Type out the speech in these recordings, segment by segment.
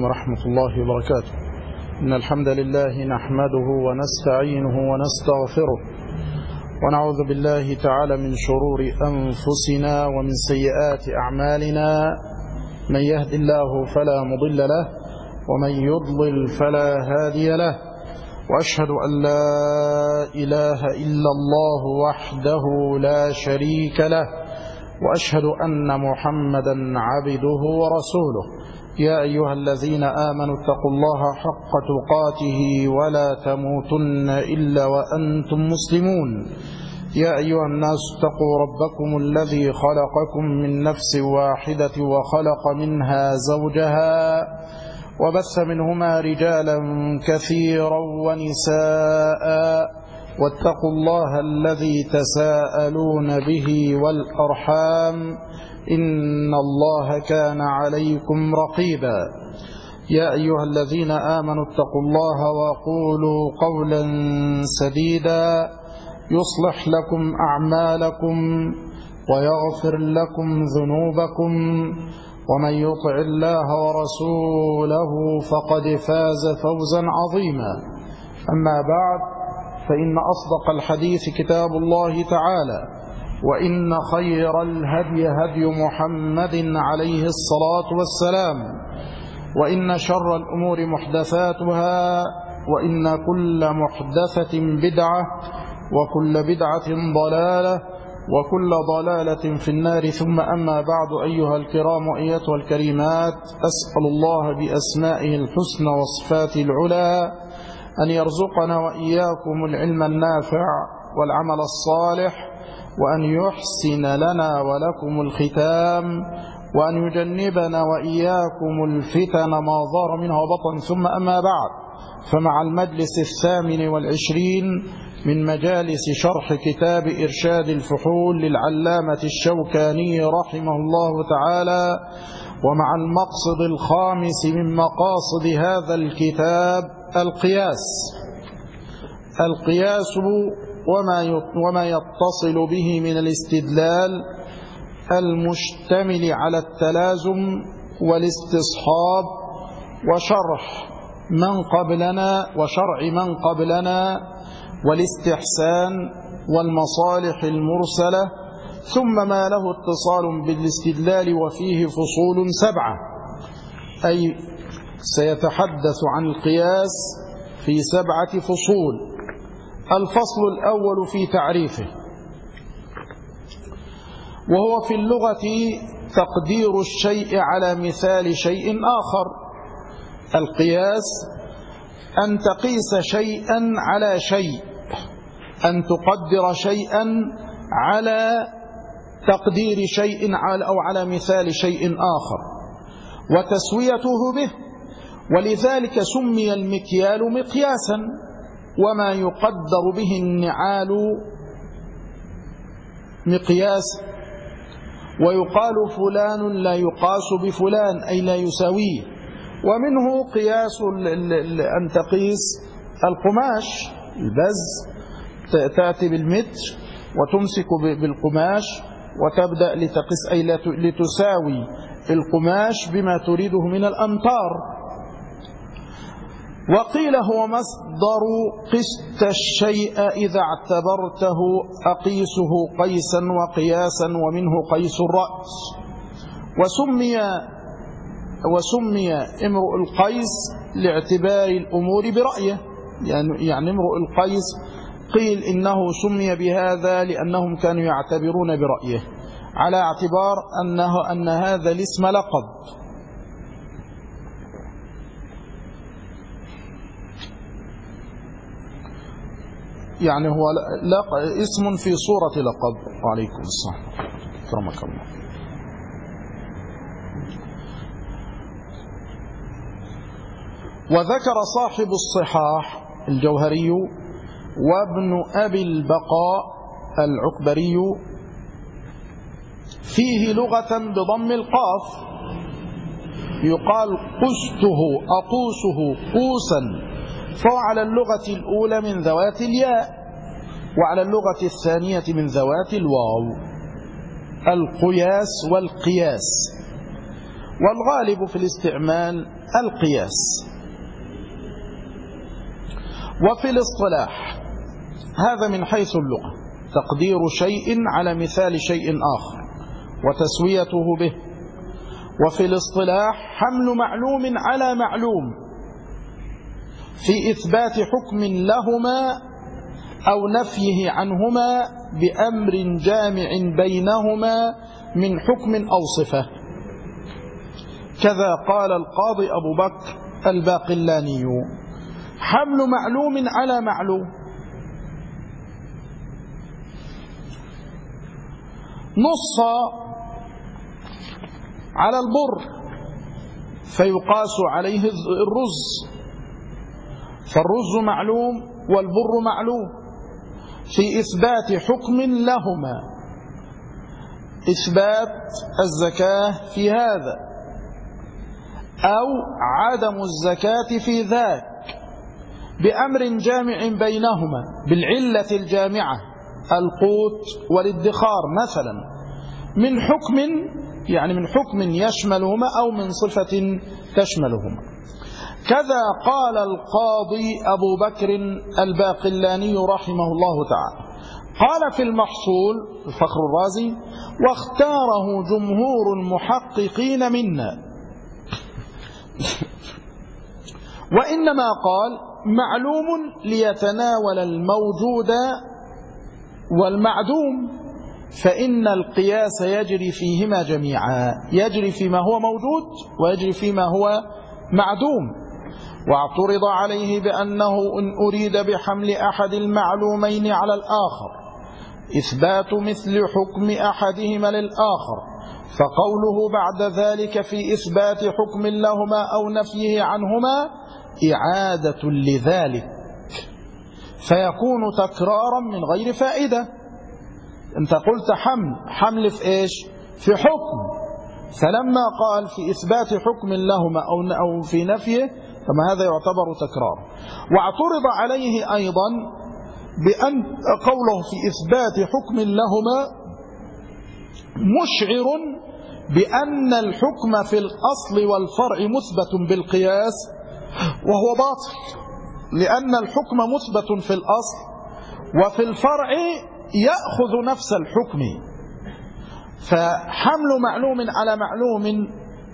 ورحمة الله وبركاته. إن الحمد لله نحمده ونستعينه ونستغفره ونعوذ بالله تعالى من شرور أنفسنا ومن سيئات أعمالنا. من يهد الله فلا مضل له ومن يضلل فلا هادي له، وأشهد أن لا إله إلا الله وحده لا شريك له، وأشهد أن محمدا عبده ورسوله. يا أيها الذين آمنوا اتقوا الله حق تقاته ولا تموتن إلا وأنتم مسلمون. يا أيها الناس اتقوا ربكم الذي خلقكم من نفس واحدة وخلق منها زوجها وبث منهما رجالا كثيرا ونساء، واتقوا الله الذي تساءلون به والأرحام إن الله كان عليكم رقيبا. يا أيها الذين آمنوا اتقوا الله وقولوا قولا سديدا يصلح لكم أعمالكم ويغفر لكم ذنوبكم، ومن يطع الله ورسوله فقد فاز فوزا عظيما. أما بعد، فإن أصدق الحديث كتاب الله تعالى، وإن خير الهدي هدي محمد عليه الصلاة والسلام، وإن شر الأمور محدثاتها، وإن كل محدثة بدعة، وكل بدعة ضلالة، وكل ضلالة في النار. ثم أما بعد، أيها الكرام وأيتها الكريمات، أسأل الله بأسمائه الحسنى وصفاته العلى أن يرزقنا وإياكم العلم النافع والعمل الصالح، وأن يحسن لنا ولكم الختام، وأن يجنبنا وإياكم الفتن ما ظهر منها وبطن. ثم أما بعد، فمع المجلس 28 من مجالس شرح كتاب إرشاد الفحول للعلامة الشوكاني رحمه الله تعالى، ومع المقصد الخامس من مقاصد هذا الكتاب القياس وما يتصل به من الاستدلال المشتمل على التلازم والاستصحاب وشرع من قبلنا والاستحسان والمصالح المرسلة، ثم ما له اتصال بالاستدلال وفيه فصول 7، أي سيتحدث عن القياس في 7 فصول. الفصل الأول في تعريفه، وهو في اللغة تقدير الشيء على مثال شيء آخر. القياس أن تقيس شيئا على شيء، أن تقدر شيئا على تقدير شيء أو على مثال شيء آخر، وتسويته به. ولذلك سمي المكيال مقياسا، وما يقدر به النعال مقياس. ويقال فلان لا يقاس بفلان، أي لا يساويه. ومنه قياس أن تقيس القماش، البز، تأتي بالمتر وتمسك بالقماش وتبدأ لتقيس، أي لتساوي القماش بما تريده من الأمتار. وقيل هو مصدر قست الشيء إذا اعتبرته أقيسه قيسا وقياسا، ومنه قيس الرأس. وسمي امرؤ القيس لاعتبار الأمور برأيه، يعني امرؤ القيس قيل إنه سمي بهذا لأنهم كانوا يعتبرون برأيه، على اعتبار أن هذا الاسم لقب. يعني هو اسم في صورة لقب. وعليكم السلام كرمك الله. وذكر صاحب الصحاح الجوهري وابن أبي البقاء العكبري فيه لغة بضم القاف، يقال قسته أقوسه قوسا، فهو على اللغة الأولى من ذوات الياء، وعلى اللغة الثانية من ذوات الواو. القياس والقياس. والغالب في الاستعمال القياس. وفي الاصطلاح هذا من حيث اللغة تقدير شيء على مثال شيء آخر وتسويته به. وفي الاصطلاح حمل معلوم على معلوم في إثبات حكم لهما أو نفيه عنهما بأمر جامع بينهما من حكم أو صفة. كذا قال القاضي أبو بكر الباقلاني: حمل معلوم على معلوم. نص على البر فيقاس عليه الرز، فالرز معلوم والبر معلوم في إثبات حكم لهما، إثبات الزكاة في هذا أو عدم الزكاة في ذاك بأمر جامع بينهما بالعلة الجامعة القوت والادخار مثلا، من حكم يعني من حكم يشملهما أو من صفة تشملهما. كذا قال القاضي أبو بكر الباقلاني رحمه الله تعالى. قال في المحصول الفخر الرازي: واختاره جمهور المحققين منا، وإنما قال معلوم ليتناول الموجود والمعدوم، فإن القياس يجري فيهما جميعا، يجري فيما هو موجود ويجري فيما هو معدوم. واعترض عليه بأنه إن أريد بحمل أحد المعلومين على الآخر إثبات مثل حكم أحدهما للآخر، فقوله بعد ذلك في إثبات حكم لهما أو نفيه عنهما إعادة لذلك، فيكون تكرارا من غير فائدة. أنت قلت حمل في إيش؟ في حكم، فلما قال في إثبات حكم لهما أو في نفيه فما هذا يعتبر تكرار. واعترض عليه أيضا بأن قوله في إثبات حكم لهما مشعر بأن الحكم في الأصل والفرع مثبت بالقياس، وهو باطل، لأن الحكم مثبت في الأصل وفي الفرع يأخذ نفس الحكم. فحمل معلوم على معلوم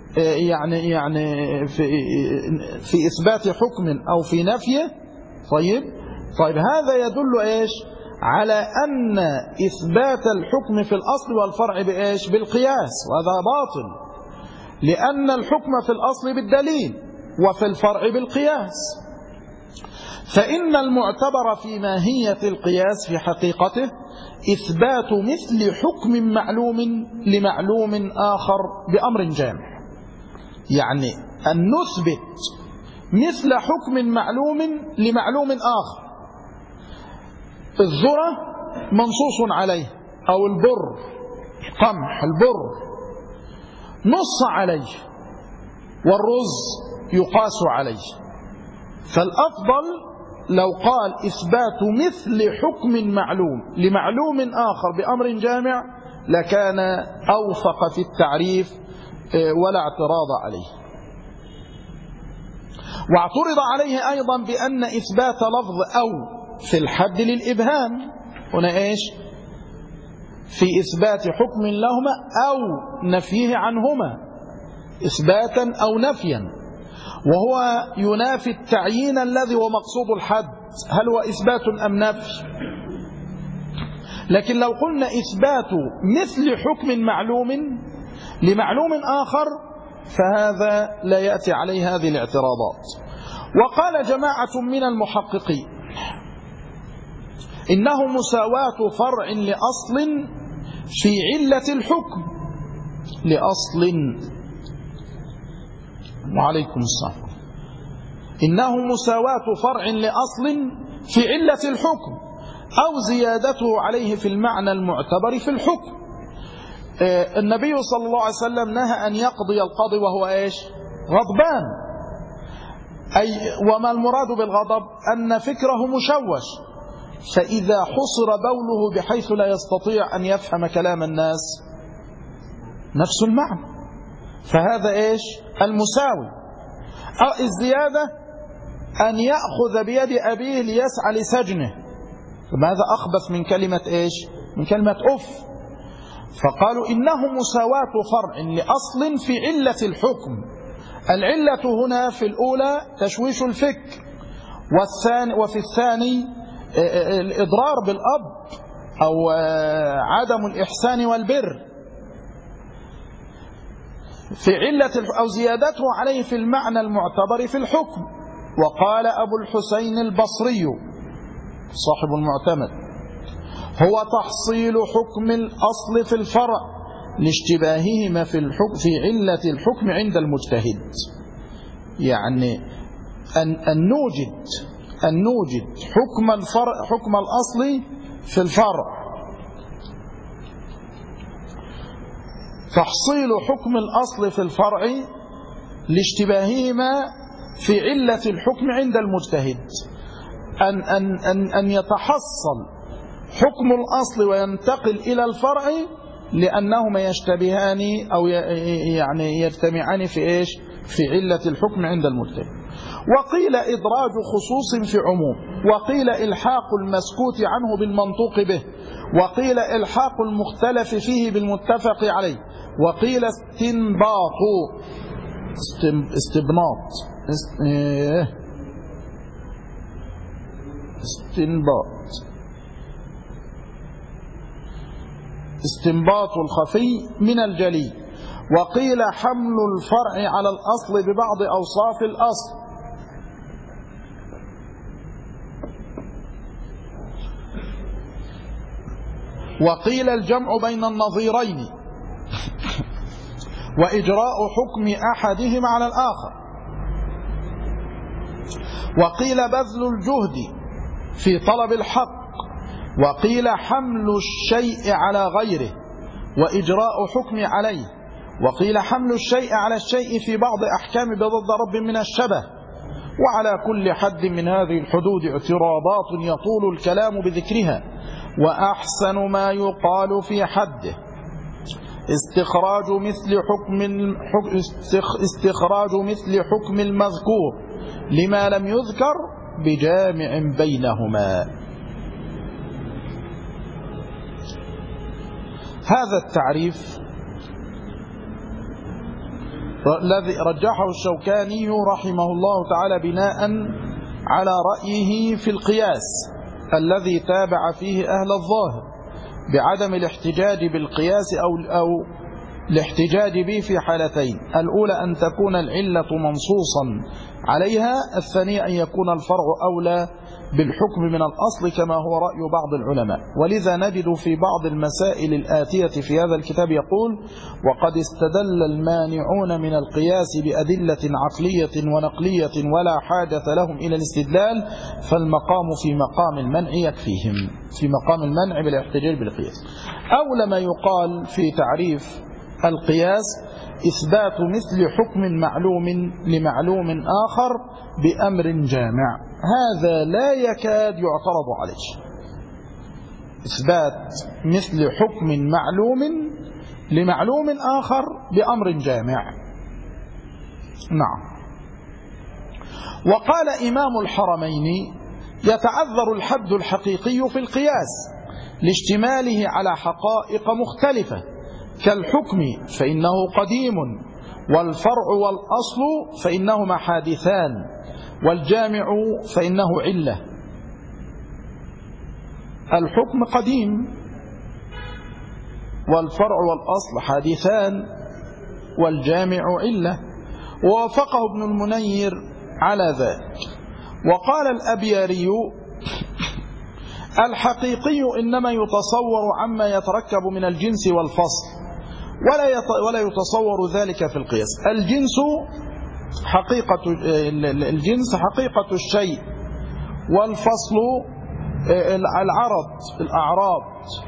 يعني في إثبات حكم أو في نفيه، طيب هذا يدل إيش؟ على أن إثبات الحكم في الأصل والفرع بإيش؟ بالقياس، وهذا باطل، لأن الحكم في الأصل بالدليل وفي الفرع بالقياس. فإن المعتبر في ماهية القياس في حقيقته إثبات مثل حكم معلوم لمعلوم آخر بأمر جامع، يعني أن نثبت مثل حكم معلوم لمعلوم آخر. الذرة منصوص عليه أو البر، قمح البر نص عليه، والرز يقاس عليه. فالأفضل لو قال إثبات مثل حكم معلوم لمعلوم آخر بأمر جامع لكان أوفق في التعريف ولا اعتراض عليه. واعترض عليه أيضا بأن إثبات لفظ أو في الحد للإبهام، هنا إيش؟ في إثبات حكم لهما أو نفيه عنهما، إثباتا أو نفيا، وهو ينافي التعيين الذي هو مقصود الحد، هل هو إثبات أم نفي؟ لكن لو قلنا إثبات مثل حكم معلوم لمعلوم آخر فهذا لا يأتي عليه هذه الاعتراضات. وقال جماعة من المحققين إنه مساواة فرع لأصل في علة الحكم، لأصل، وعليكم السلام، إنه مساواة فرع لأصل في علة الحكم أو زيادته عليه في المعنى المعتبر في الحكم. النبي صلى الله عليه وسلم نهى أن يقضي القاضي وهو إيش؟ غضبان، أي وما المراد بالغضب؟ أن فكره مشوش، فإذا حصر بوله بحيث لا يستطيع أن يفهم كلام الناس نفس المعنى، فهذا إيش؟ المساوي. الزيادة أن يأخذ بيد أبيه ليسعى لسجنه، فهذا أخبث من كلمة إيش؟ من كلمة أف. فقالوا إنه مساواة فرع لأصل في علة الحكم. العلة هنا في الأولى تشويش الفكر، وفي الثاني الإضرار بالأب أو عدم الإحسان والبر، في علة أو زيادته عليه في المعنى المعتبر في الحكم. وقال أبو الحسين البصري صاحب المعتمد: هو تحصيل حكم الأصل في الفرع لاشتباههما في علة الحكم عند المجتهد. يعني أن نوجد حكم الأصل في الفرع، تحصيل حكم الأصل في الفرع لاشتباههما في علة الحكم عند المجتهد. أن يتحصل حكم الأصل وينتقل إلى الفرع لأنهما يشتبهان أو يعني يجتمعان في إيش؟ في علة الحكم عند المجتهد. وقيل إدراج خصوص في عموم، وقيل إلحاق المسكوت عنه بالمنطوق به، وقيل إلحاق المختلف فيه بالمتفق عليه، وقيل استنباط الخفي من الجلي، وقيل حمل الفرع على الأصل ببعض أوصاف الأصل. وقيل الجمع بين النظيرين وإجراء حكم أحدهما على الآخر. وقيل بذل الجهد في طلب الحق، وقيل حمل الشيء على غيره وإجراء حكم عليه، وقيل حمل الشيء على الشيء في بعض أحكام بضد رب من الشبه. وعلى كل حد من هذه الحدود اعتراضات يطول الكلام بذكرها، وأحسن ما يقال في حده استخراج مثل حكم المذكور لما لم يذكر بجامع بينهما. هذا التعريف الذي رجحه الشوكاني رحمه الله تعالى بناء على رأيه في القياس الذي تابع فيه أهل الظاهر بعدم الاحتجاج بالقياس أو الاحتجاج به في حالتين: الأولى أن تكون العلة منصوصا عليها، الثانية أن يكون الفرع أولى بالحكم من الأصل كما هو رأي بعض العلماء. ولذا نجد في بعض المسائل الآتية في هذا الكتاب يقول: وقد استدل المانعون من القياس بأدلة عقلية ونقلية ولا حاجة لهم إلى الاستدلال، فالمقام في مقام المنع يكفيهم، في مقام المنع بالاحتجاج بالقياس. أولى ما يقال في تعريف القياس إثبات مثل حكم معلوم لمعلوم آخر بأمر جامع. هذا لا يكاد يعترض عليه، إثبات مثل حكم معلوم لمعلوم آخر بأمر جامع. نعم. وقال إمام الحرمين: يتعذر الحد الحقيقي في القياس لاشتماله على حقائق مختلفة، كالحكم فإنه قديم، والفرع والأصل فإنهما حادثان، والجامع فإنه علة. الحكم قديم والفرع والأصل حادثان والجامع علة. ووافقه ابن المنير على ذلك. وقال الأبياري: الحقيقي إنما يتصور عما يتركب من الجنس والفصل، ولا يتصور ذلك في القياس. الجنس حقيقة الشيء، والفصل الأعراض،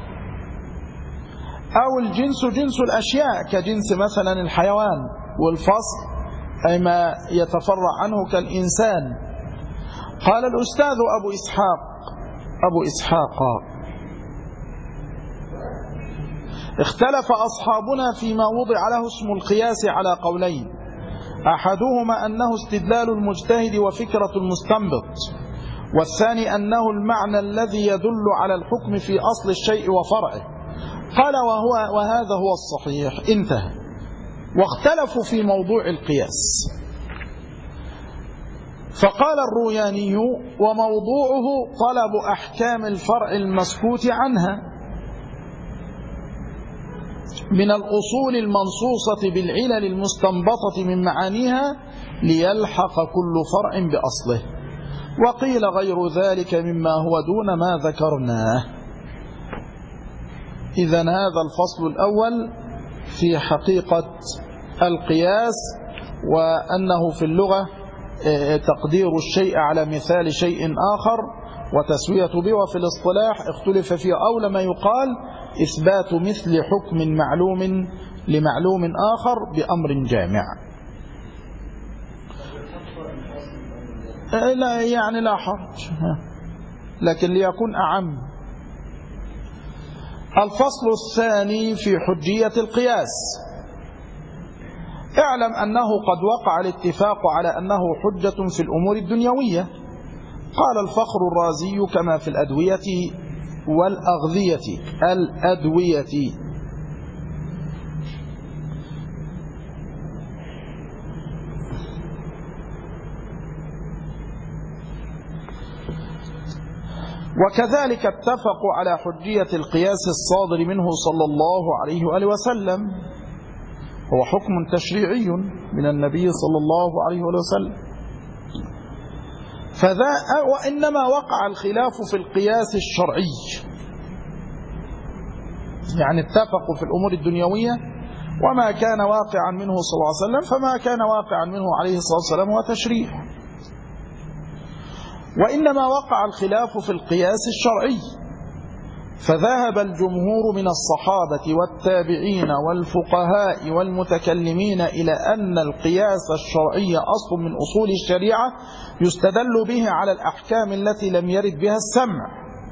أو الجنس جنس الأشياء كجنس مثلا الحيوان، والفصل أي ما يتفرع عنه كالإنسان. قال الأستاذ أبو إسحاق: اختلف أصحابنا فيما وضع له اسم القياس على قولين: أحدهما أنه استدلال المجتهد وفكرة المستنبط، والثاني أنه المعنى الذي يدل على الحكم في أصل الشيء وفرعه. قال: وهذا هو الصحيح. انتهى. واختلفوا في موضوع القياس، فقال الروياني: وموضوعه طلب أحكام الفرع المسكوت عنها من الأصول المنصوصة بالعلل المستنبطة من معانيها ليلحق كل فرع بأصله. وقيل غير ذلك مما هو دون ما ذكرناه. إذن هذا الفصل الأول في حقيقة القياس، وأنه في اللغة تقدير الشيء على مثال شيء آخر وتسوية به، وفي الاصطلاح اختلف فيه أولى ما يقال إثبات مثل حكم معلوم لمعلوم آخر بأمر جامع. لا يعني لا حرج، لكن ليكون أعم. الفصل الثاني في حجية القياس. اعلم أنه قد وقع الاتفاق على أنه حجة في الأمور الدنيوية. قال الفخر الرازي: كما في الأدوية والأغذية. الأدوية وكذلك اتفقوا على حجية القياس الصادر منه صلى الله عليه وآله وسلم، هو حكم تشريعي من النبي صلى الله عليه وآله وسلم. وإنما وقع الخلاف في القياس الشرعي، يعني اتفقوا في الأمور الدنيوية، وما كان واقعا منه صلى الله عليه وسلم فما كان واقعا منه عليه الصلاة والسلام هو تشريع. وإنما وقع الخلاف في القياس الشرعي، فذهب الجمهور من الصحابة والتابعين والفقهاء والمتكلمين إلى أن القياس الشرعي أصل من أصول الشريعة يستدل به على الأحكام التي لم يرد بها السمع.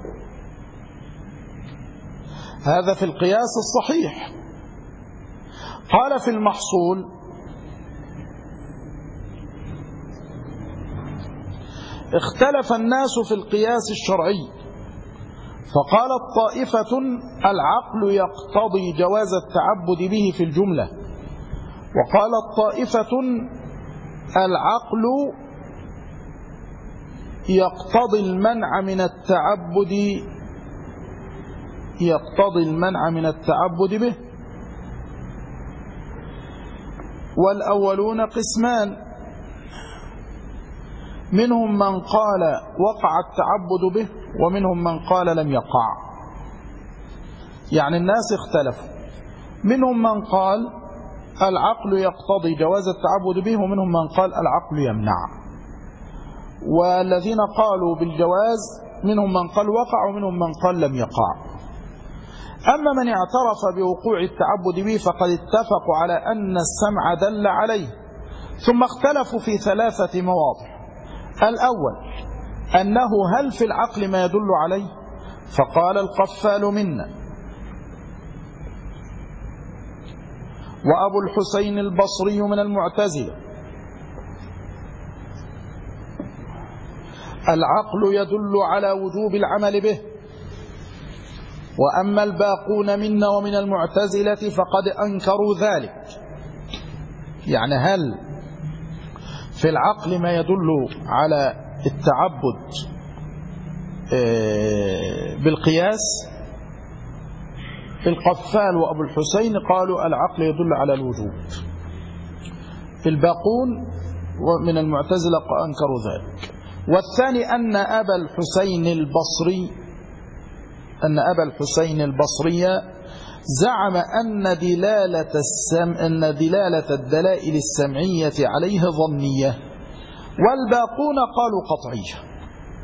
هذا في القياس الصحيح. قال في المحصول: اختلف الناس في القياس الشرعي، فقالت طائفة: العقل يقتضي جواز التعبد به في الجملة، وقالت طائفة: العقل يقتضي المنع من التعبد به. والأولون قسمان: منهم من قال وقع التعبد به، ومنهم من قال لم يقع. يعني الناس اختلفوا، منهم من قال العقل يقتضي جواز التعبد به، ومنهم من قال العقل يمنع. والذين قالوا بالجواز منهم من قال وقع، ومنهم من قال لم يقع. أما من اعترف بوقوع التعبد به فقد اتفقوا على أن السمع دل عليه، ثم اختلفوا في 3 مواضع. الأول أنه هل في العقل ما يدل عليه؟ فقال القفال منا، وأبو الحسين البصري من المعتزلة: العقل يدل على وجوب العمل به. وأما الباقون منا ومن المعتزلة فقد أنكروا ذلك. يعني هل في العقل ما يدل على التعبد بالقياس؟ القفال وأبو الحسين قالوا العقل يدل على الوجوب. الباقون من المعتزلة أنكروا ذلك. والثاني أن أبا الحسين البصري زعم أن دلالة الدلائل السمعية عليه ظنية، والباقون قالوا قطعية.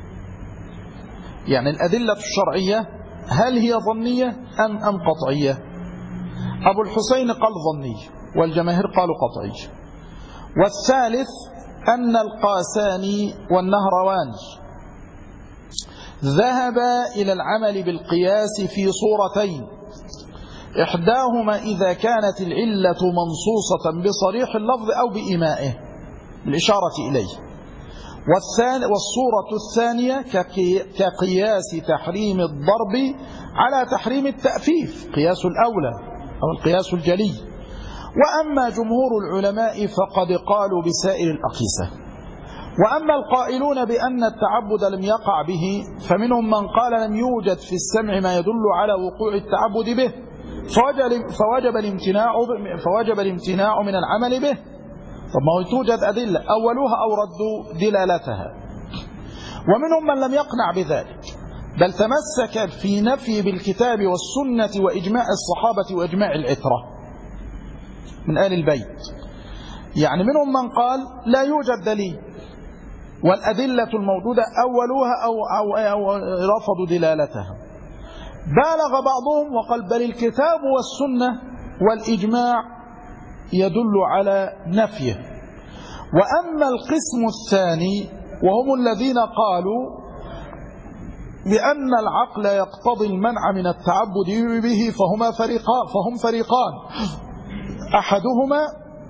يعني الأدلة الشرعية هل هي ظنية أم قطعية؟ أبو الحسين قال ظنية، والجماهير قالوا قطعية. والثالث أن القاساني والنهرواني ذهب إلى العمل بالقياس في صورتين: إحداهما إذا كانت العلة منصوصة بصريح اللفظ أو بإيمائه بالإشارة إليه. والصورة الثانية كقياس تحريم الضرب على تحريم التأفيف، قياس الأولى أو القياس الجلي. وأما جمهور العلماء فقد قالوا بسائر الأقيسة. وأما القائلون بأن التعبد لم يقع به فمنهم من قال لم يوجد في السمع ما يدل على وقوع التعبد به فوجب الامتناع من العمل به. طب ما هو توجد أدلة أولوها أوردوا دلالتها. ومنهم من لم يقنع بذلك بل تمسك في نفي بالكتاب والسنة وإجماع الصحابة وإجماع العترة من آل البيت. يعني منهم من قال لا يوجد دليل والأدلة الموجودة أولوها أو رفضوا دلالتها. بالغ بعضهم وقال بل الكتاب والسنة والإجماع يدل على نفيه. وأما القسم الثاني وهم الذين قالوا بأن العقل يقتضي المنع من التعبد به فهم فريقان. أحدهما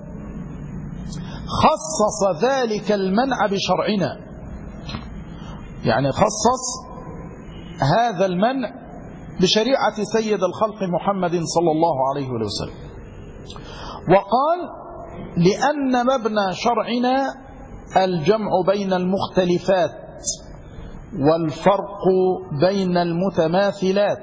خصص ذلك المنع بشرعنا، يعني خصص هذا المنع بشريعة سيد الخلق محمد صلى الله عليه وسلم، وقال لأن مبنى شرعنا الجمع بين المختلفات والفرق بين المتماثلات،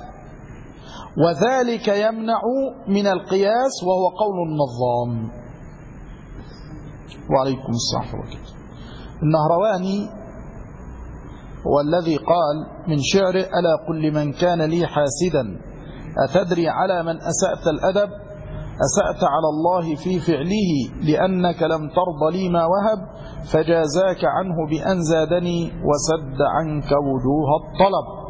وذلك يمنع من القياس وهو قول النظام. وعليكم السلام ورحمة الله. النهرواني هو الذي قال من شعره ألا قل لمن كان لي حاسدا أتدري على من أسأت الأدب أسأت على الله في فعله لأنك لم ترض لي ما وهب فجازاك عنه بأن زادني وسد عنك وجوه الطلب.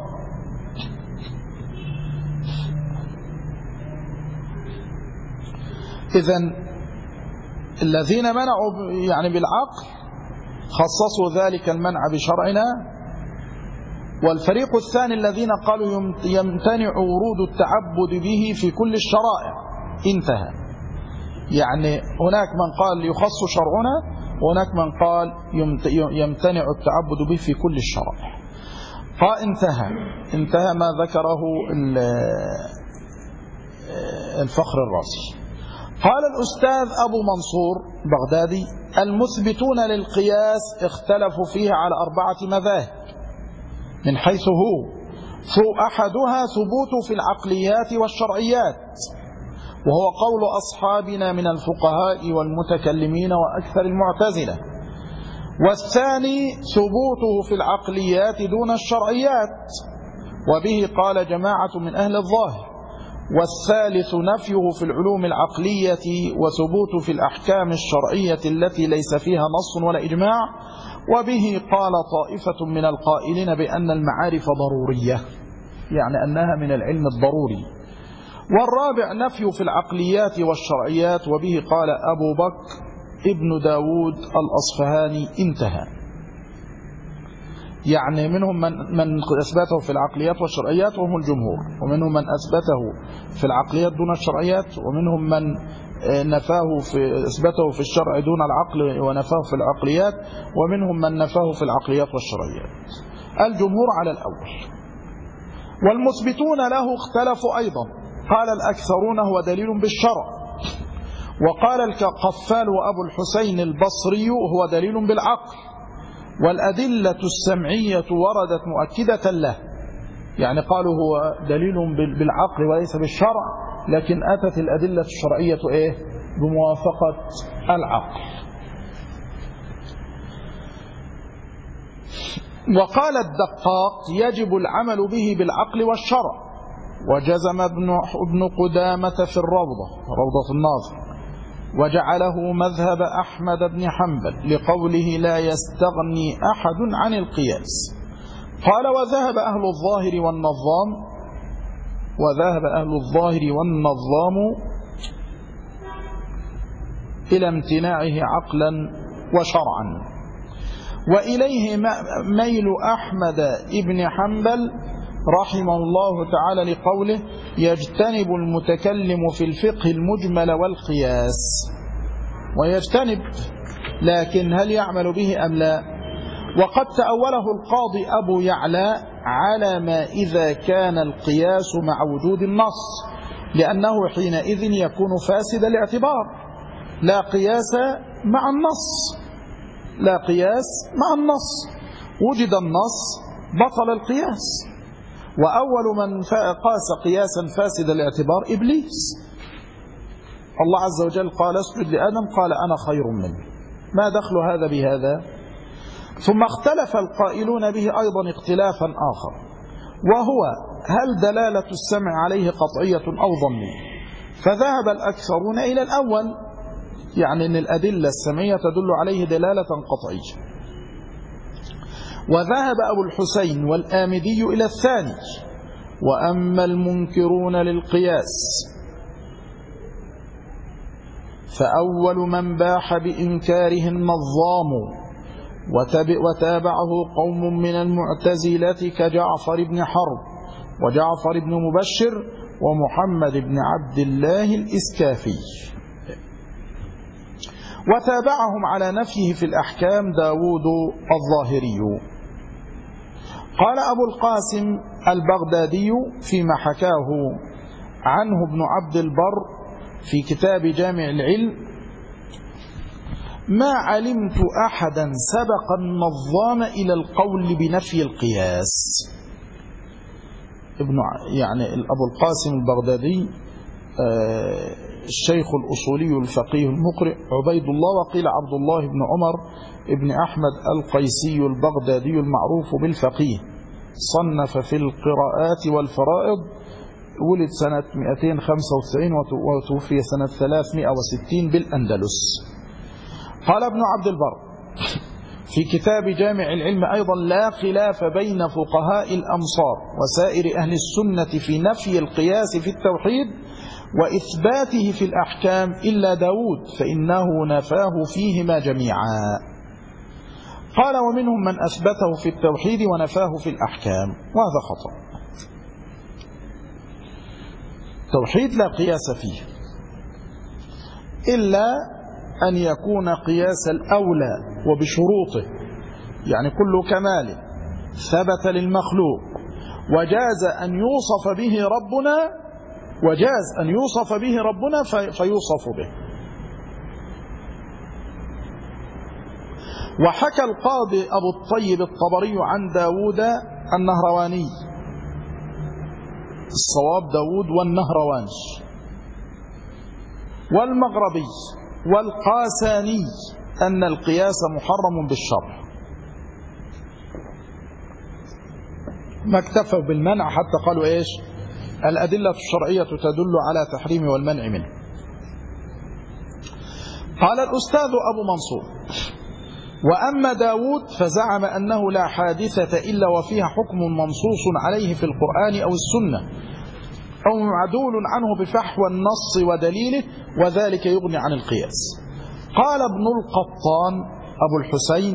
إذن الذين منعوا يعني بالعقل خصصوا ذلك المنع بشرعنا، والفريق الثاني الذين قالوا يمتنع ورود التعبد به في كل الشرائع انتهى. يعني هناك من قال يخص شرعنا وهناك من قال يمتنع التعبد به في كل الشرائع. انتهى ما ذكره الفخر الرازي. قال الأستاذ أبو منصور بغدادي المثبتون للقياس اختلفوا فيه على 4 مذاهب من حيث هو أحدها ثبوت في العقليات والشرعيات وهو قول أصحابنا من الفقهاء والمتكلمين وأكثر المعتزلة، والثاني ثبوته في العقليات دون الشرعيات وبه قال جماعة من أهل الظاهر، والثالث نفيه في العلوم العقلية وثبوت في الأحكام الشرعية التي ليس فيها نص ولا إجماع وبه قال طائفة من القائلين بأن المعارف ضرورية يعني أنها من العلم الضروري، والرابع نفي في العقليات والشرعيات وبه قال أبو بكر ابن داود الأصفهاني انتهى. يعني منهم من أثبته في العقليات والشرعيات وهم الجمهور، ومنهم من أثبته في العقليات دون الشرعيات، ومنهم من نفاه في أثبته في الشرع دون العقل ونفاه في العقليات، ومنهم من نفاه في العقليات والشرعيات. الجمهور على الأول. والمثبتون له اختلفوا أيضا، قال الأكثرون هو دليل بالشرع، وقال القفال وأبو الحسين البصري هو دليل بالعقل، والأدلة السمعية وردت مؤكدة له. يعني قالوا هو دليل بالعقل وليس بالشرع، لكن أتت الأدلة الشرعية بموافقة العقل. وقال الدقاق يجب العمل به بالعقل والشرع، وجزم ابن قدامة في روضة الناظر وجعله مذهب أحمد بن حنبل لقوله لا يستغني أحد عن القياس. قال وذهب أهل الظاهر والنظام إلى امتناعه عقلا وشرعا، وإليه ميل أحمد بن حنبل رحمه الله تعالى لقوله يجتنب المتكلم في الفقه المجمل والقياس. ويجتنب، لكن هل يعمل به أم لا؟ وقد تأوله القاضي أبو يعلى على ما إذا كان القياس مع وجود النص، لأنه حينئذ يكون فاسد الاعتبار. لا قياس مع النص، لا قياس مع النص، وجد النص بطل القياس. وأول من قاس قياسا فاسد الاعتبار إبليس. الله عز وجل قال اسجد لآدم قال أنا خير منه، ما دخل هذا بهذا؟ ثم اختلف القائلون به أيضا اختلافا آخر، وهو هل دلالة السمع عليه قطعية أو ظنية؟ فذهب الأكثرون إلى الأول، يعني أن الأدلة السمعية تدل عليه دلالة قطعية. وذهب أبو الحسين والآمدي إلى الثاني. وأما المنكرون للقياس فأول من باح بإنكاره النظام، وتابعه قوم من المعتزلة كجعفر بن حرب وجعفر بن مبشر ومحمد بن عبد الله الإسكافي. وتابعهم على نفيه في الأحكام داود الظاهري. قال أبو القاسم البغدادي فيما حكاه عنه ابن عبد البر في كتاب جامع العلم: ما علمت أحدا سبق النظام إلى القول بنفي القياس. يعني أبو القاسم البغدادي الشيخ الأصولي الفقيه المقرئ عبيد الله، وقيل عبد الله بن عمر ابن أحمد القيسي البغدادي المعروف بالفقيه، صنف في القراءات والفرائض، ولد سنة 295 وتوفي سنة 360 بالأندلس. قال ابن عبد البر في كتاب جامع العلم أيضا: لا خلاف بين فقهاء الأمصار وسائر أهل السنة في نفي القياس في التوحيد وإثباته في الأحكام إلا داود فإنه نفاه فيهما جميعا. قال: ومنهم من أثبته في التوحيد ونفاه في الأحكام، وهذا خطأ. التوحيد لا قياس فيه إلا أن يكون قياس الأولى وبشروطه، يعني كل كمال ثبت للمخلوق وجاز أن يوصف به ربنا فيوصف به. وحكى القاضي أبو الطيب الطبري عن داود النهرواني، الصواب داود والنهرواني والمغربي والقاساني أن القياس محرم بالشرع، ما اكتفوا بالمنع حتى قالوا إيش؟ الأدلة الشرعية تدل على تحريم والمنع منه. قال الأستاذ أبو منصور: وأما داود فزعم أنه لا حادثة إلا وفيها حكم منصوص عليه في القرآن أو السنة أو معدول عنه بفحوى النص ودليله، وذلك يغني عن القياس. قال ابن القطان أبو الحسين: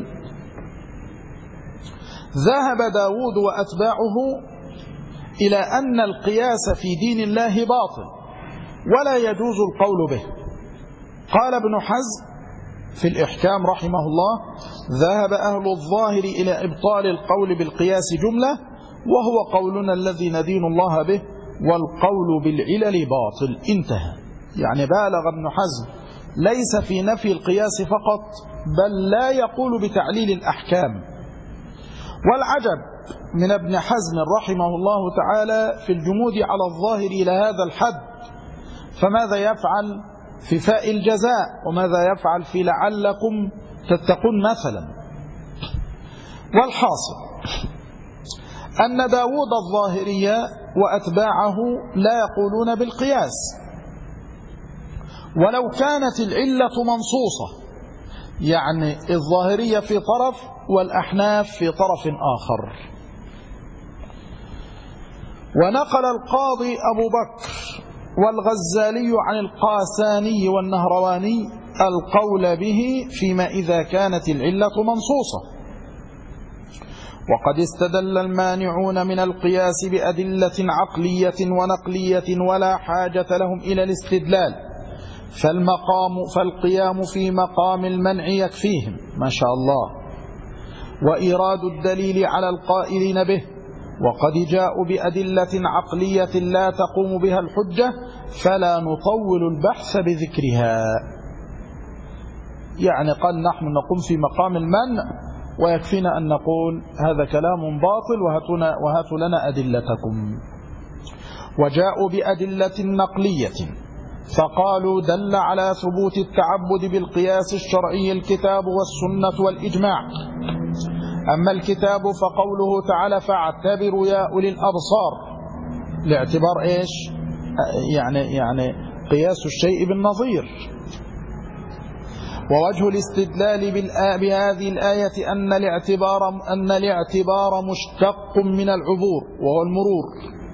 ذهب داود وأتباعه إلى أن القياس في دين الله باطل ولا يجوز القول به. قال ابن حزم في الإحكام رحمه الله: ذهب أهل الظاهر إلى إبطال القول بالقياس جملة، وهو قولنا الذي ندين الله به، والقول بالعلل باطل. انتهى. يعني بالغ ابن حزم ليس في نفي القياس فقط، بل لا يقول بتعليل الأحكام. والعجب من ابن حزم رحمه الله تعالى في الجمود على الظاهر إلى هذا الحد، فماذا يفعل في فاء الجزاء، وماذا يفعل في لعلكم تتقون مثلا؟ والحاصل أن داود الظاهرية وأتباعه لا يقولون بالقياس ولو كانت العلة منصوصة، يعني الظاهرية في طرف والأحناف في طرف آخر. ونقل القاضي أبو بكر والغزالي عن القاساني والنهرواني القول به فيما إذا كانت العلة منصوصة. وقد استدل المانعون من القياس بأدلة عقلية ونقلية ولا حاجة لهم إلى الاستدلال، فالقيام في مقام المنع يكفيهم ما شاء الله، وإيراد الدليل على القائلين به. وقد جاءوا بأدلة عقلية لا تقوم بها الحجة فلا نطول البحث بذكرها. يعني قال نحن نقوم في مقام المنع ويكفينا أن نقول هذا كلام باطل وهاتوا لنا أدلتكم. وجاءوا بأدلة نقلية فقالوا دل على ثبوت التعبد بالقياس الشرعي الكتاب والسنة والإجماع. أما الكتاب فقوله تعالى فاعتبروا يا أولي الأبصار، لاعتبار إيش؟ يعني قياس الشيء بالنظير. ووجه الاستدلال بهذه الآية أن الاعتبار مشتق من العبور وهو المرور.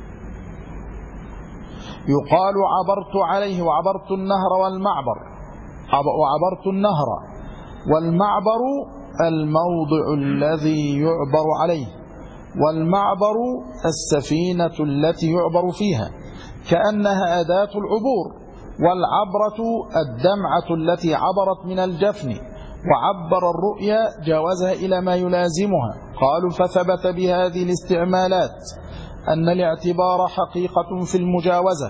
يقال عبرت عليه وعبرت النهر والمعبر، وعبرت النهر والمعبر الموضع الذي يعبر عليه، والمعبر السفينة التي يعبر فيها، كأنها أداة العبور. والعبرة الدمعة التي عبرت من الجفن، وعبر الرؤيا جاوزها إلى ما يلازمها. قالوا فثبت بهذه الاستعمالات أن الاعتبار حقيقة في المجاوزة،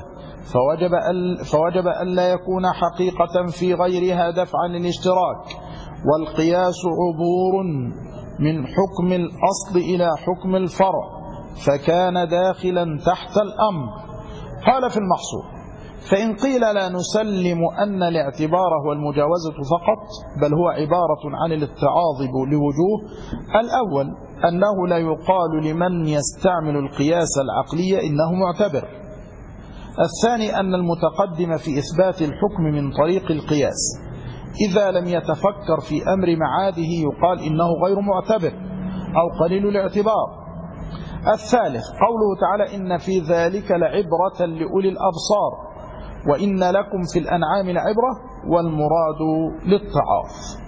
فوجب ألا يكون حقيقة في غيرها دفعا للاشتراك. والقياس عبور من حكم الأصل إلى حكم الفرع، فكان داخلا تحت الأمر. قال في المحصول فإن قيل لا نسلم أن الاعتبار هو المجاوزة فقط، بل هو عبارة عن الاتعاظ لوجوه. الأول أنه لا يقال لمن يستعمل القياس العقلي إنه معتبر. الثاني أن المتقدم في إثبات الحكم من طريق القياس إذا لم يتفكر في أمر معاده يقال إنه غير معتبر أو قليل الاعتبار. الثالث قوله تعالى إن في ذلك لعبرة لأولي الأبصار وإن لكم في الأنعام لعبرة، والمراد للتعاظ.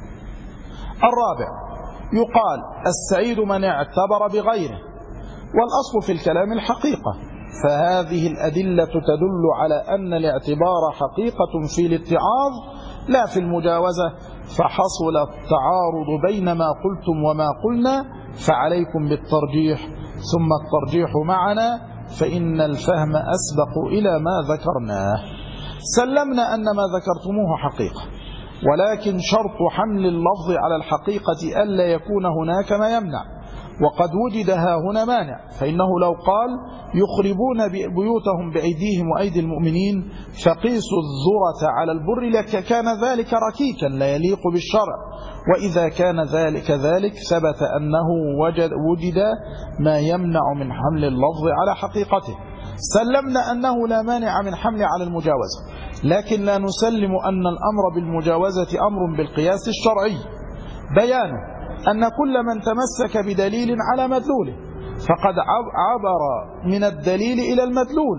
الرابع يقال السعيد من اعتبر بغيره، والأصل في الكلام الحقيقة، فهذه الأدلة تدل على أن الاعتبار حقيقة في الاتعاظ لا في المجاوزة، فحصل التعارض بين ما قلتم وما قلنا، فعليكم بالترجيح، ثم الترجيح معنا فإن الفهم أسبق إلى ما ذكرناه. سلمنا أن ما ذكرتموه حقيقة، ولكن شرط حمل اللفظ على الحقيقة ألا يكون هناك ما يمنع، وقد وجد هنا مانع. فإنه لو قال يخربون بيوتهم بأيديهم وأيدي المؤمنين فقيسوا الذرة على البر لكان ذلك ركيكا لا يليق بالشرع، وإذا كان ذلك ثبت أنه وجد ما يمنع من حمل اللفظ على حقيقته. سلمنا أنه لا مانع من حمل على المجاوزة، لكن لا نسلم أن الأمر بالمجاوزة أمر بالقياس الشرعي. بيانه أن كل من تمسك بدليل على مدلوله فقد عبر من الدليل إلى المدلول،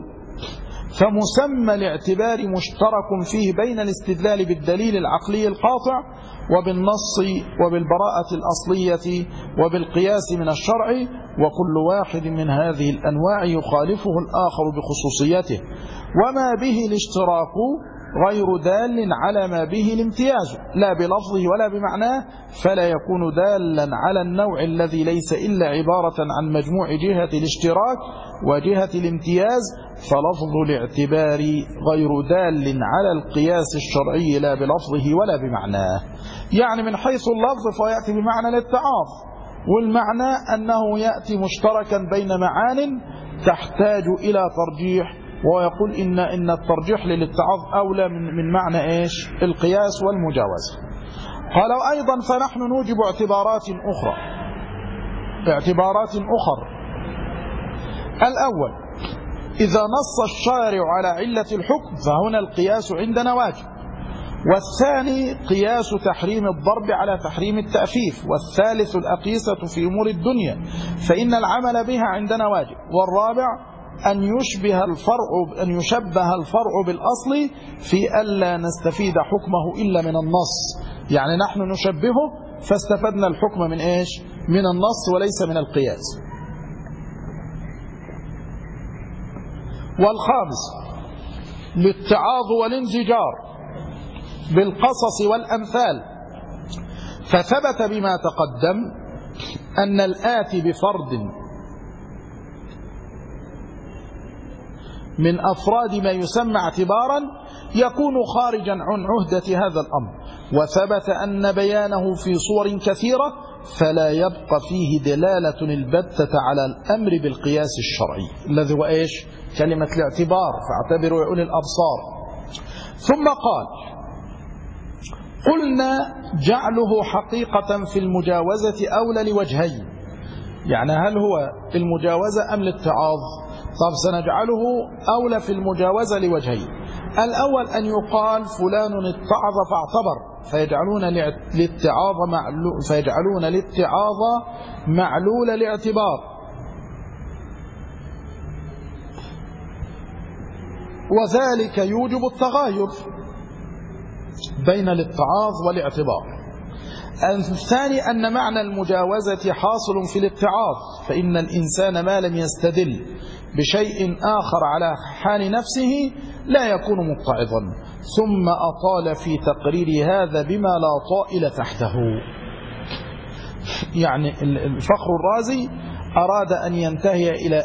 فمسمى الاعتبار مشترك فيه بين الاستدلال بالدليل العقلي القاطع وبالنص وبالبراءة الأصلية وبالقياس من الشرع، وكل واحد من هذه الأنواع يخالفه الآخر بخصوصيته، وما به الاشتراك غير دال على ما به الامتياز لا بلفظه ولا بمعناه، فلا يكون دالا على النوع الذي ليس إلا عبارة عن مجموع جهة الاشتراك وجهة الامتياز، فلفظ الاعتبار غير دال على القياس الشرعي لا بلفظه ولا بمعناه. يعني من حيث اللفظ فيأتي بمعنى الاتعاظ، والمعنى أنه يأتي مشتركا بين معان تحتاج إلى ترجيح، ويقول إن الترجيح للاتعاظ أولى من معنى إيش؟ القياس والمجاوزة. قالوا أيضا فنحن نوجب اعتبارات أخرى. الأول إذا نص الشارع على علة الحكم فهنا القياس عندنا واجب، والثاني قياس تحريم الضرب على تحريم التأفيف، والثالث الأقيسة في أمور الدنيا فإن العمل بها عندنا واجب، والرابع أن يشبه الفرع بالأصل في ألا نستفيد حكمه إلا من النص. يعني نحن نشبهه فاستفدنا الحكم من إيش؟ من النص وليس من القياس. والخامس الاتعاظ والانزجار بالقصص والأمثال، فثبت بما تقدم أن الآتي بفرد من أفراد ما يسمى اعتبارا يكون خارجا عن عهدة هذا الأمر، وثبت أن بيانه في صور كثيرة فلا يبقى فيه دلالة البتة على الأمر بالقياس الشرعي الذي هو إيش؟ كلمة الاعتبار، فاعتبروا يا أولي الأبصار. ثم قال: قلنا جعله حقيقة في المجاوزة أولى لوجهين، يعني هل هو المجاوزة أم الاتعاظ؟ طب سنجعله أولى في المجاوزة لوجهين. الأول أن يقال فلان اتعظ فاعتبر، فيجعلون الاتعاظ معلول الاعتبار، وذلك يوجب التغاير بين الاتعاظ والاعتبار. الثاني أن معنى المجاوزة حاصل في الاتعاظ، فإن الإنسان ما لم يستدل بشيء آخر على حال نفسه لا يكون متعظا. ثم أطال في تقرير هذا بما لا طائل تحته. يعني الفخر الرازي أراد أن ينتهي إلى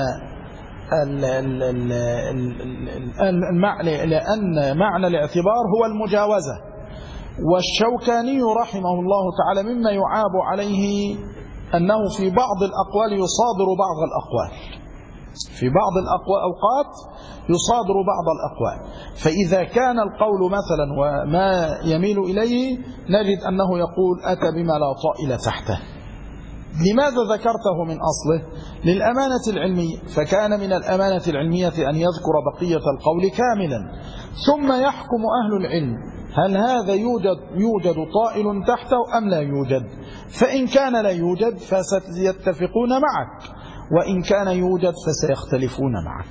أن معنى الاعتبار هو المجاوزة. والشوكاني رحمه الله تعالى مما يعاب عليه أنه في بعض الأقوال يصادر بعض الأقوال، في بعض الأوقات يصادر بعض الأقوال، فإذا كان القول مثلا وما يميل إليه نجد أنه يقول أتى بما لا طائل تحته. لماذا ذكرته من أصله؟ للأمانة العلمية، فكان من الأمانة العلمية أن يذكر بقية القول كاملا ثم يحكم أهل العلم هل هذا يوجد طائل تحته أم لا يوجد. فإن كان لا يوجد فسيتفقون معك، وإن كان يوجد فسيختلفون معك.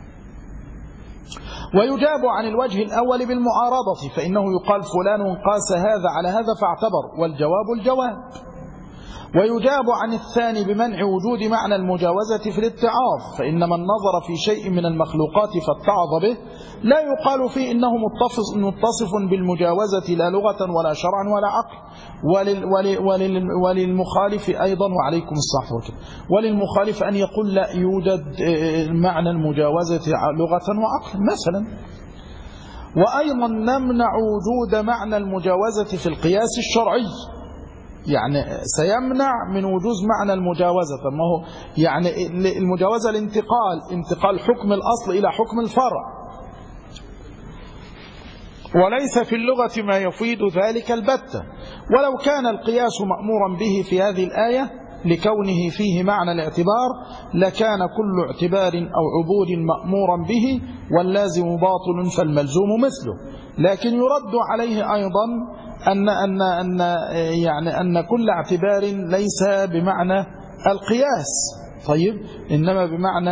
ويجاب عن الوجه الأول بالمعارضة، فإنه يقال فلان قاس هذا على هذا فاعتبر، والجواب الجواب. ويجاب عن الثاني بمنع وجود معنى المجاوزة في الاتعاظ، فإن من نظر في شيء من المخلوقات فاتعظ به لا يقال فيه إنه متصف بالمجاوزة لا لغة ولا شرعا ولا عقل. وللمخالف أيضا، وعليكم الصحة والكلام، وللمخالف أن يقول لا يوجد معنى المجاوزة لغة وعقل مثلا. وأيضا نمنع وجود معنى المجاوزة في القياس الشرعي، يعني سيمنع من وجود معنى المجاوزة. ما هو يعني المجاوزة انتقال حكم الأصل إلى حكم الفرع، وليس في اللغة ما يفيد ذلك البتة. ولو كان القياس مأمورا به في هذه الآية لكونه فيه معنى الاعتبار لكان كل اعتبار أو عبور مأمورا به، واللازم باطل فالملزوم مثله. لكن يرد عليه أيضا أن كل اعتبار ليس بمعنى القياس، طيب، إنما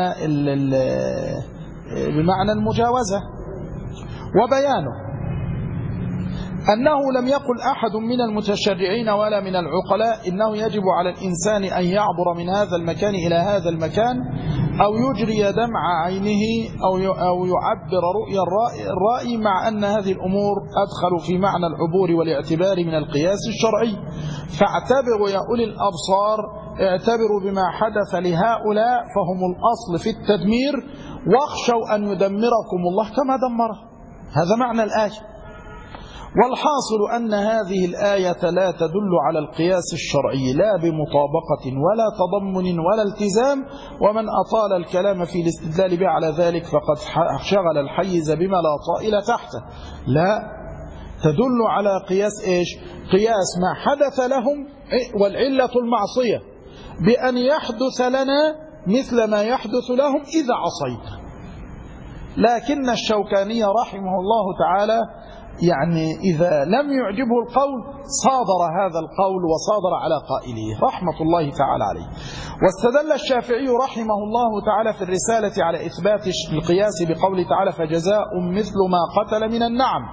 بمعنى المجاوزة. وبيانه أنه لم يقل أحد من المتشرعين ولا من العقلاء إنه يجب على الإنسان أن يعبر من هذا المكان إلى هذا المكان، أو يجري دمع عينه، أو يعبر رؤيا الرأي، مع أن هذه الأمور أدخل في معنى العبور والاعتبار من القياس الشرعي. فاعتبروا يا أولي الأبصار، اعتبروا بما حدث لهؤلاء فهم الأصل في التدمير، واخشوا أن يدمركم الله كما دمره. هذا معنى الآية. والحاصل أن هذه الآية لا تدل على القياس الشرعي لا بمطابقة ولا تضمن ولا التزام، ومن أطال الكلام في الاستدلال به على ذلك فقد شغل الحيز بما لا طائل تحته. لا، تدل على قياس إيش؟ قياس ما حدث لهم، والعلة المعصية، بأن يحدث لنا مثل ما يحدث لهم إذا عصينا. لكن الشوكاني رحمه الله تعالى يعني إذا لم يعجبه القول صادر هذا القول وصادر على قائله رحمة الله تعالى عليه. واستدل الشافعي رحمه الله تعالى في الرسالة على إثبات القياس بقوله تعالى فجزاء مثل ما قتل من النعم،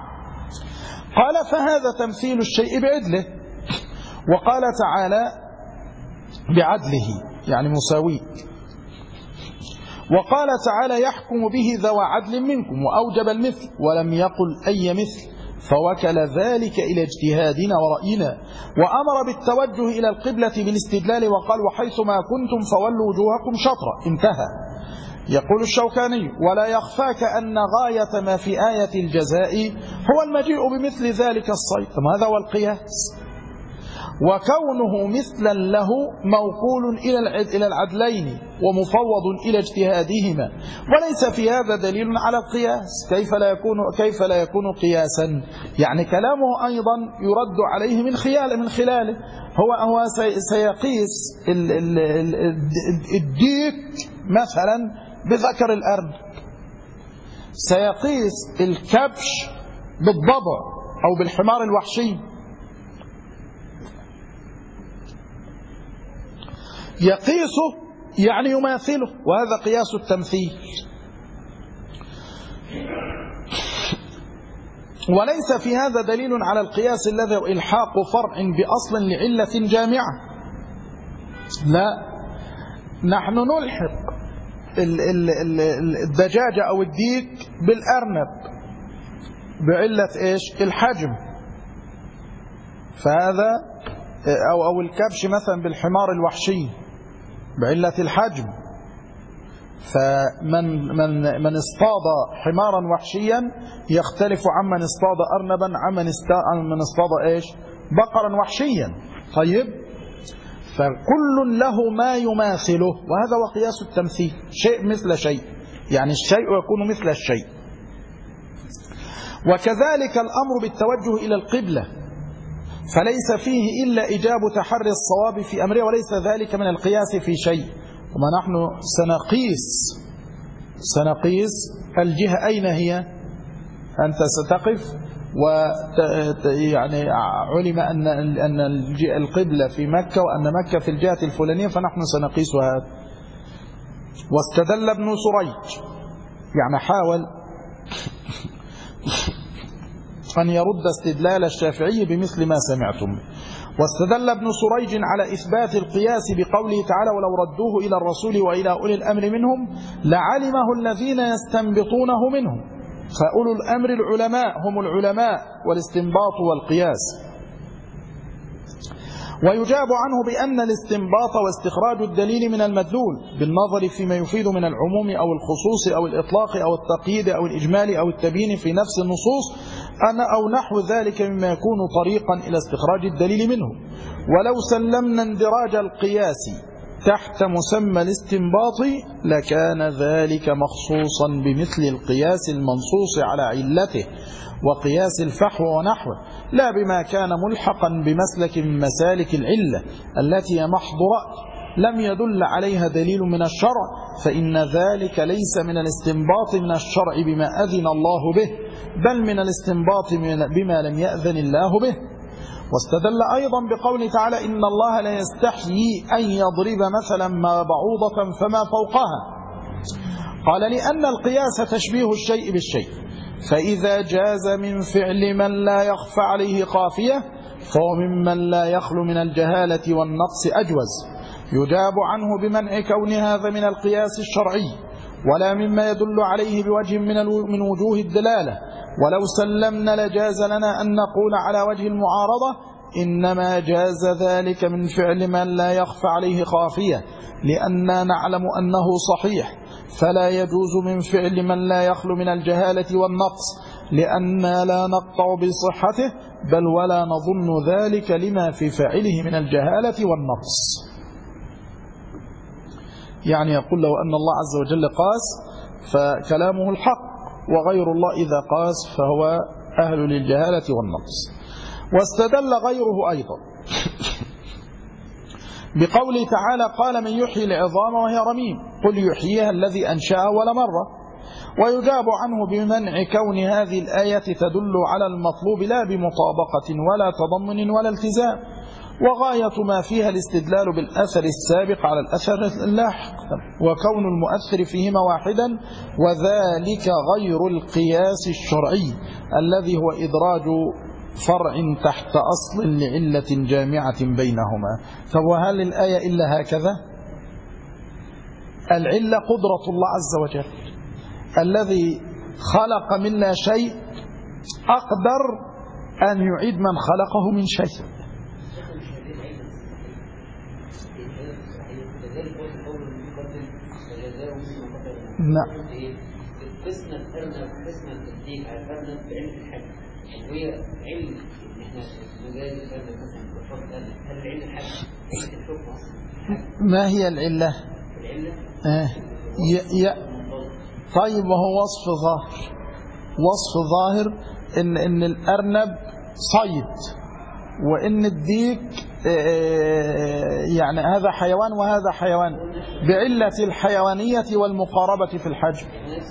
قال فهذا تمثيل الشيء بعدله. وقال تعالى بعدله يعني مساوي. وقال تعالى يحكم به ذوى عدل منكم وأوجب المثل ولم يقل أي مثل، فوكل ذلك إلى اجتهادنا ورأينا، وأمر بالتوجه إلى القبلة بالاستدلال وقال وحيثما كنتم فولوا وجوهكم شطرة. انتهى. يقول الشوكاني ولا يخفاك أن غاية ما في آية الجزاء هو المجيء بمثل ذلك الصيد، هذا هو القياس، وكونه مثلا له موكول إلى العدلين ومفوض إلى اجتهادهما، وليس في هذا دليل على القياس. كيف لا يكون قياسا؟ يعني كلامه أيضا يرد عليه من خلاله. هو سيقيس الديك مثلا بذكر الأرنب، سيقيس الكبش بالضبع أو بالحمار الوحشي، يقيسه يعني يماثله، وهذا قياس التمثيل. وليس في هذا دليل على القياس الذي هو إلحاق فرع بأصل لعلة جامعة. لا، نحن نلحق الدجاجة أو الديك بالأرنب بعلة إيش؟ الحجم، فهذا أو الكبش مثلا بالحمار الوحشي بعلة الحجم. فمن اصطاد حمارا وحشيا يختلف عمن اصطاد أرنبا عمن اصطاد إيش؟ بقرا وحشيا. طيب، فكل له ما يماثله، وهذا هو قياس التمثيل، شيء مثل شيء، يعني الشيء يكون مثل الشيء. وكذلك الأمر بالتوجه إلى القبلة، فليس فيه إلا إيجاب تحري الصواب في أمره، وليس ذلك من القياس في شيء. وما نحن سنقيس الجهة أين هي؟ أنت ستقف ويعني علم أن القبلة في مكة وأن مكة في الجهة الفلانية، فنحن سنقيس هذا. واستدل ابن سريج، يعني حاول أن يرد استدلال الشافعي بمثل ما سمعتم. واستدل ابن سريج على إثبات القياس بقوله تعالى ولو ردوه إلى الرسول وإلى أولي الأمر منهم لعلمه الذين يستنبطونه منهم، فأولو الأمر العلماء هم العلماء والاستنباط والقياس. ويجاب عنه بأن الاستنباط واستخراج الدليل من المدلول بالنظر فيما يفيد من العموم أو الخصوص أو الإطلاق أو التقييد أو الإجمال أو التبيين في نفس النصوص أو نحو ذلك مما يكون طريقا إلى استخراج الدليل منه. ولو سلمنا اندراج القياس تحت مسمى الاستنباط لكان ذلك مخصوصا بمثل القياس المنصوص على علته وقياس الفحوى ونحوه، لا بما كان ملحقا بمسلك من مسالك العلة التي هي محض رأي لم يدل عليها دليل من الشرع، فإن ذلك ليس من الاستنباط من الشرع بما أذن الله به، بل من الاستنباط بما لم يأذن الله به. واستدل أيضا بقوله تعالى إن الله لا يستحيي أن يضرب مثلا ما بعوضة فما فوقها. قال لأن القياس تشبيه الشيء بالشيء، فإذا جاز من فعل من لا يخفى عليه خافية فهو ممن لا يخلو من الجهالة والنقص أجوز. يجاب عنه بمنع كون هذا من القياس الشرعي ولا مما يدل عليه بوجه من وجوه الدلالة. ولو سلمنا لجاز لنا أن نقول على وجه المعارضة إنما جاز ذلك من فعل من لا يخفى عليه خافية لأننا نعلم أنه صحيح، فلا يجوز من فعل من لا يخلو من الجهالة والنقص لأننا لا نقطع بصحته بل ولا نظن ذلك لما في فاعله من الجهالة والنقص. يعني يقول لو أن الله عز وجل قاس فكلامه الحق، وغير الله إذا قاس فهو أهل للجهالة والنقص. واستدل غيره أيضا بقوله تعالى قال من يحيي العظام وهي رميم قل يحييها الذي أنشأها أول مرة. ويجاب عنه بمنع كون هذه الآية تدل على المطلوب لا بمطابقة ولا تضمن ولا التزام، وغاية ما فيها الاستدلال بالأثر السابق على الأثر اللاحق، وكون المؤثر فيهما واحدا، وذلك غير القياس الشرعي الذي هو إدراج فرع تحت أصل لعلة جامعة بينهما. طب وهل الآية إلا هكذا؟ العلة قدرة الله عز وجل الذي خلق من لا شيء أقدر أن يعيد من خلقه من شيء. نعم. قسمة الأرنب قسمة الديك على الأرنب بعلة الحج، يعني هي علم إن إحنا مجال الأرنب مثلا بفضل الأرنب، هل العلم الحج علة الحكم أصلا؟ ما هي العلة؟ العلة؟ طيب وهو وصف ظاهر، وصف ظاهر إن الأرنب صيد وإن الديك يعني هذا حيوان وهذا حيوان بعلة الحيوانية والمقاربة في الحجم.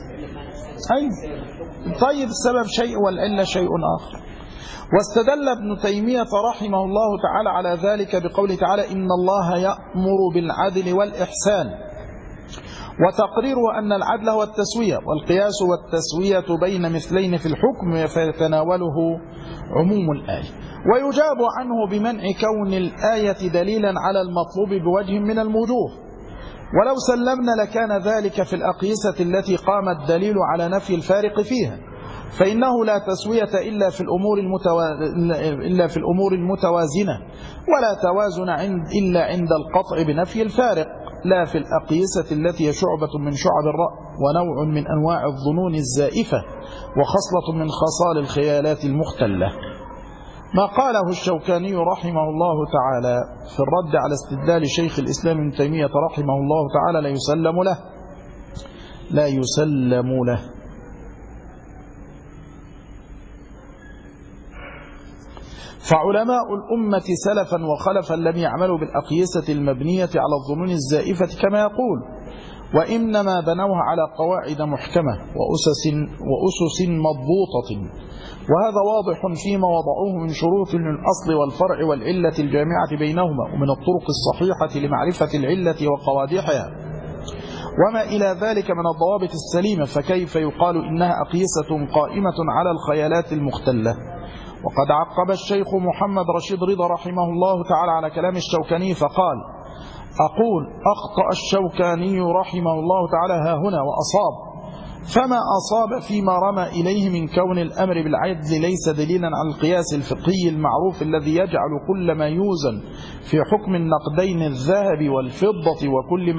طيب السبب شيء والعلة شيء آخر. واستدل ابن تيمية رحمه الله تعالى على ذلك بقوله تعالى إن الله يأمر بالعدل والإحسان، وتقريره أن العدل هو التسوية، والقياس والتسوية بين مثلين في الحكم فيتناوله عموم الآية. ويجاب عنه بمنع كون الآية دليلا على المطلوب بوجه من الوجوه، ولو سلمنا لكان ذلك في الأقيسة التي قام الدليل على نفي الفارق فيها، فإنه لا تسوية إلا في الأمور المتوازنة، ولا توازن إلا عند القطع بنفي الفارق، لا في الأقيسة التي هي شعبة من شعب الرأي ونوع من أنواع الظنون الزائفة وخصلة من خصال الخيالات المختلة. ما قاله الشوكاني رحمه الله تعالى في الرد على استدلال شيخ الإسلام ابن تيمية رحمه الله تعالى لا يسلم له. فعلماء الأمة سلفا وخلفا لم يعملوا بالأقيسة المبنية على الظنون الزائفة كما يقول، وإنما بنوها على قواعد محكمة وأسس مضبوطة، وهذا واضح فيما وضعوه من شروط للأصل والفرع والعلة الجامعة بينهما، ومن الطرق الصحيحة لمعرفة العلة وقوادحها، وما إلى ذلك من الضوابط السليمة، فكيف يقال إنها أقيسة قائمة على الخيالات المختلة؟ وقد عقب الشيخ محمد رشيد رضا رحمه الله تعالى على كلام الشوكاني فقال: أقول أخطأ الشوكاني رحمه الله تعالى ها هنا وأصاب، فما أصاب فيما رمى إليه من كون الأمر بالعدل ليس دليلا على القياس الفقهي المعروف الذي يجعل كل ما يوزن في حكم النقدين الذهب والفضة وكل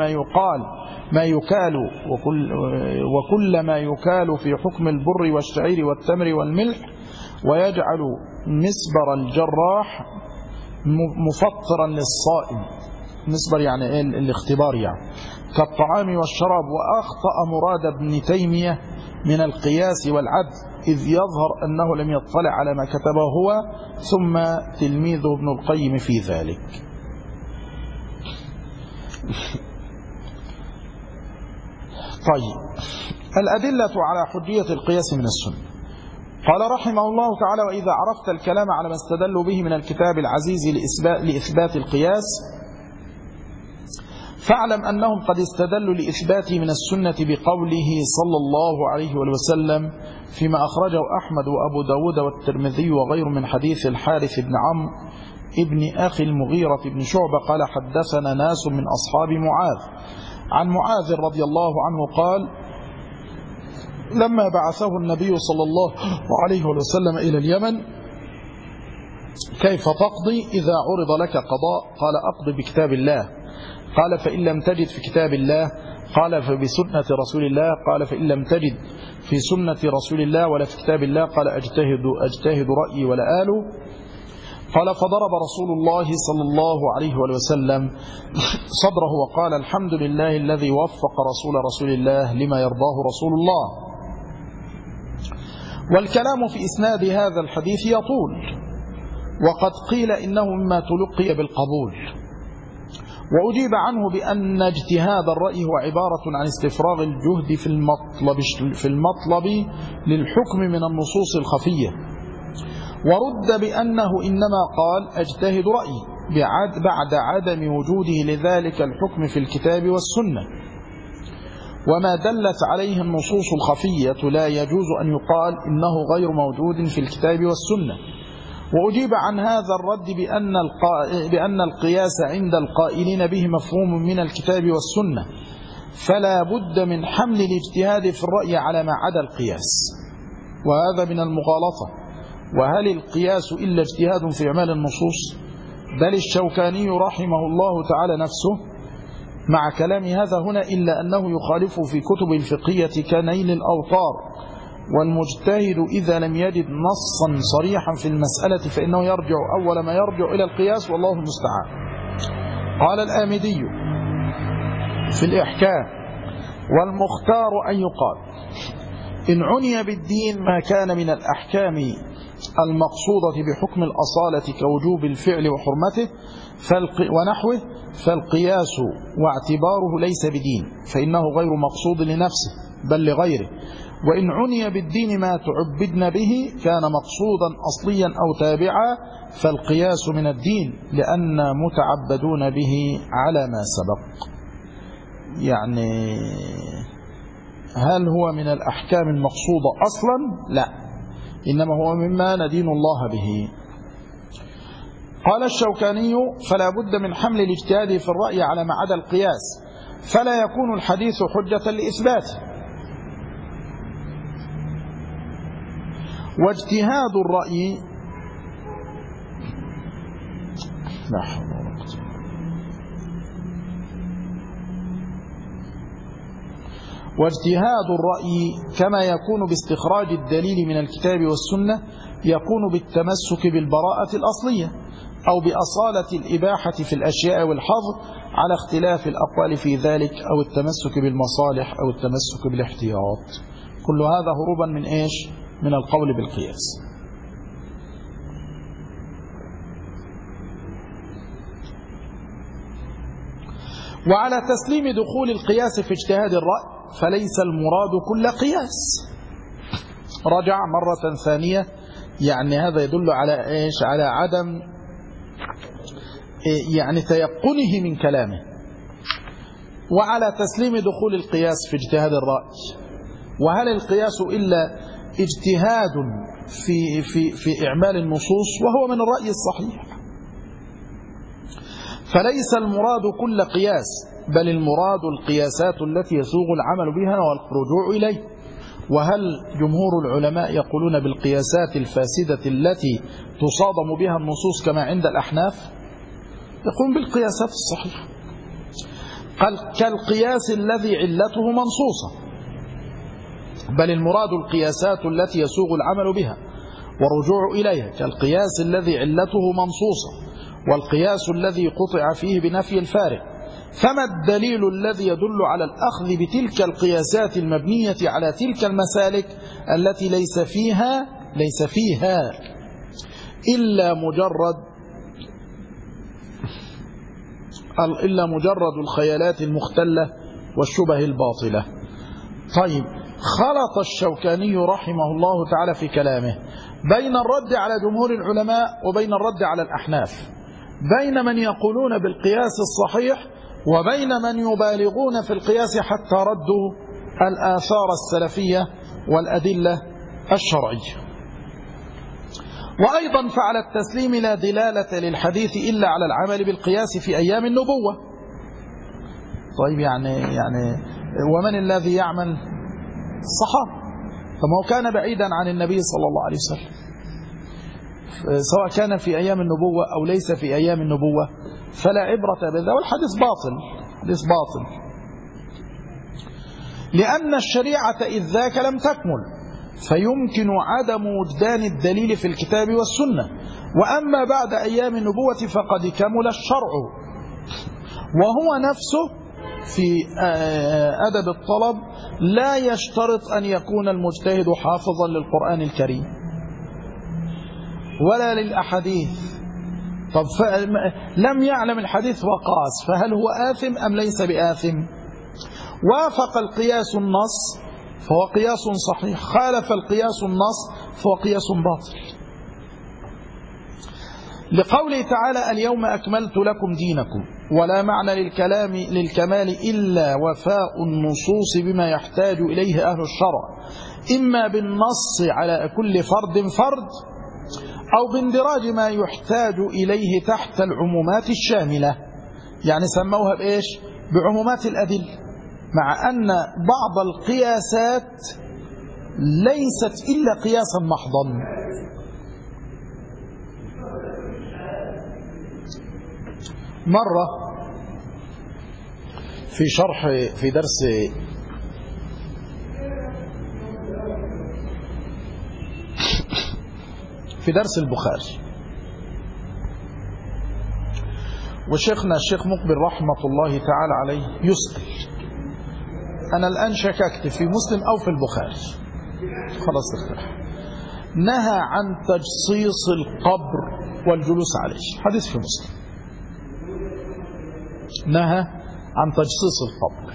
ما يكال في حكم البر والشعير والتمر والملح، ويجعل مسبر الجراح مفطرا للصائم، مسبر يعني الاختبار يعني كالطعام والشراب. وأخطأ مراد ابن تيمية من القياس والعدل، إذ يظهر أنه لم يطلع على ما كتبه هو ثم تلميذه ابن القيم في ذلك. طيب، الأدلة على حجية القياس من السنة. قال رحمه الله تعالى: وإذا عرفت الكلام على ما استدلوا به من الكتاب العزيز لإثبات القياس فاعلم أنهم قد استدلوا لإثباته من السنة بقوله صلى الله عليه وسلم فيما أخرجه أحمد وأبو داود والترمذي وغير من حديث الحارث بن عمرو ابن أخي المغيرة بن شعبة قال: حدثنا ناس من أصحاب معاذ عن معاذ رضي الله عنه قال: لما بعثه النبي صلى الله عليه وسلم إلى اليمن: كيف تقضي إذا عرض لك قضاء؟ قال: أقضي بكتاب الله. قال: فإن لم تجد في كتاب الله؟ قال: فبسنة رسول الله. قال: فإن لم تجد في سنة رسول الله ولا في كتاب الله؟ قال: أجتهد رأيي ولا آله. قال: فضرب رسول الله صلى الله عليه وسلم صدره وقال: الحمد لله الذي وفق رسول الله لما يرضاه رسول الله. والكلام في إسناد هذا الحديث يطول، وقد قيل إنه مما تلقي بالقبول، وأجيب عنه بأن اجتهاد الرأي هو عبارة عن استفراغ الجهد في المطلب للحكم من النصوص الخفية، ورد بأنه إنما قال أجتهد رأيي بعد عدم وجوده لذلك الحكم في الكتاب والسنة، وما دلت عليه النصوص الخفية لا يجوز أن يقال إنه غير موجود في الكتاب والسنة. وأجيب عن هذا الرد بأن القياس عند القائلين به مفهوم من الكتاب والسنة، فلا بد من حمل الاجتهاد في الرأي على ما عدا القياس، وهذا من المغالطة. وهل القياس إلا اجتهاد في إعمال النصوص؟ بل الشوكاني رحمه الله تعالى نفسه مع كلام هذا هنا إلا أنه يخالف في كتب الفقهية كنيل الأوطار، والمجتهد إذا لم يجد نصا صريحا في المسألة فإنه يرجع أول ما يرجع إلى القياس، والله المستعان. قال الآمدي في الإحكام: والمختار أن يقال إن عني بالدين ما كان من الأحكام المقصودة بحكم الأصالة كوجوب الفعل وحرمته ونحوه، فالقياس واعتباره ليس بدين، فإنه غير مقصود لنفسه بل لغيره. وإن عني بالدين ما تعبدن به كان مقصودا أصليا أو تابعا، فالقياس من الدين لأن متعبدون به على ما سبق. يعني هل هو من الأحكام المقصودة أصلا؟ لا، إنما هو مما ندين الله به. قال الشوكاني: فلا بد من حمل الاجتهاد في الرأي على ما عدا القياس، فلا يكون الحديث حجة لإثباته. واجتهاد الرأي لا حول ولا قوة. واجتهاد الرأي كما يكون باستخراج الدليل من الكتاب والسنة يكون بالتمسك بالبراءة الأصلية أو بأصالة الإباحة في الأشياء والحظر على اختلاف الأقوال في ذلك، أو التمسك بالمصالح أو التمسك بالاحتياط. كل هذا هروبا من إيش؟ من القول بالقياس. وعلى تسليم دخول القياس في اجتهاد الرأي فليس المراد كل قياس. رجع مرة ثانية، يعني هذا يدل على إيش؟ على عدم يعني تيقنه من كلامه. وعلى تسليم دخول القياس في اجتهاد الرأي، وهل القياس إلا اجتهاد في إعمال النصوص وهو من الرأي الصحيح، فليس المراد كل قياس، بل المراد القياسات التي يسوغ العمل بها والرجوع إليه. وهل جمهور العلماء يقولون بالقياسات الفاسدة التي تصادم بها النصوص كما عند الأحناف؟ يقولون بالقياسات الصحيحة، كالقياس الذي علته منصوصة، بل المراد القياسات التي يسوغ العمل بها والرجوع إليها، كالقياس الذي علته منصوصة والقياس الذي قطع فيه بنفي الفارق. فما الدليل الذي يدل على الأخذ بتلك القياسات المبنية على تلك المسالك التي ليس فيها إلا مجرد الخيالات المختلة والشبه الباطلة؟ طيب، خلط الشوكاني رحمه الله تعالى في كلامه بين الرد على جمهور العلماء وبين الرد على الأحناف، بين من يقولون بالقياس الصحيح وبين من يبالغون في القياس حتى ردوا الآثار السلفية والأدلة الشرعية. وأيضا فعلى التسليم لا دلالة للحديث إلا على العمل بالقياس في أيام النبوة. طيب يعني ومن الذي يعمل؟ الصحابة، فما هو كان بعيدا عن النبي صلى الله عليه وسلم، سواء كان في أيام النبوة أو ليس في أيام النبوة فلا عبرة بذا، والحديث باطل، لأن الشريعة إذ ذاك لم تكمل، فيمكن عدم وجدان الدليل في الكتاب والسنة. وأما بعد أيام النبوة فقد كمل الشرع. وهو نفسه في أدب الطلب لا يشترط أن يكون المجتهد حافظا للقرآن الكريم ولا للأحاديث. طب لم يعلم الحديث وقاس، فهل هو آثم أم ليس بآثم؟ وافق القياس النص فهو قياس صحيح، خالف القياس النص فهو قياس باطل. لقوله تعالى: اليوم أكملت لكم دينكم، ولا معنى للكمال إلا وفاء النصوص بما يحتاج إليه أهل الشرع، إما بالنص على كل فرد أو باندراج ما يحتاج إليه تحت العمومات الشاملة، يعني سموها بإيش؟ بعمومات الأدلة، مع أن بعض القياسات ليست إلا قياسا محضا. مرة في شرح في درس البخاري، وشيخنا الشيخ مقبل رحمة الله تعالى عليه يسأل، أنا الآن شككت في مسلم أو في البخاري، خلاص اختلف، نهى عن تجصيص القبر والجلوس عليه، حديث في مسلم، نهى عن تجصيص القبر.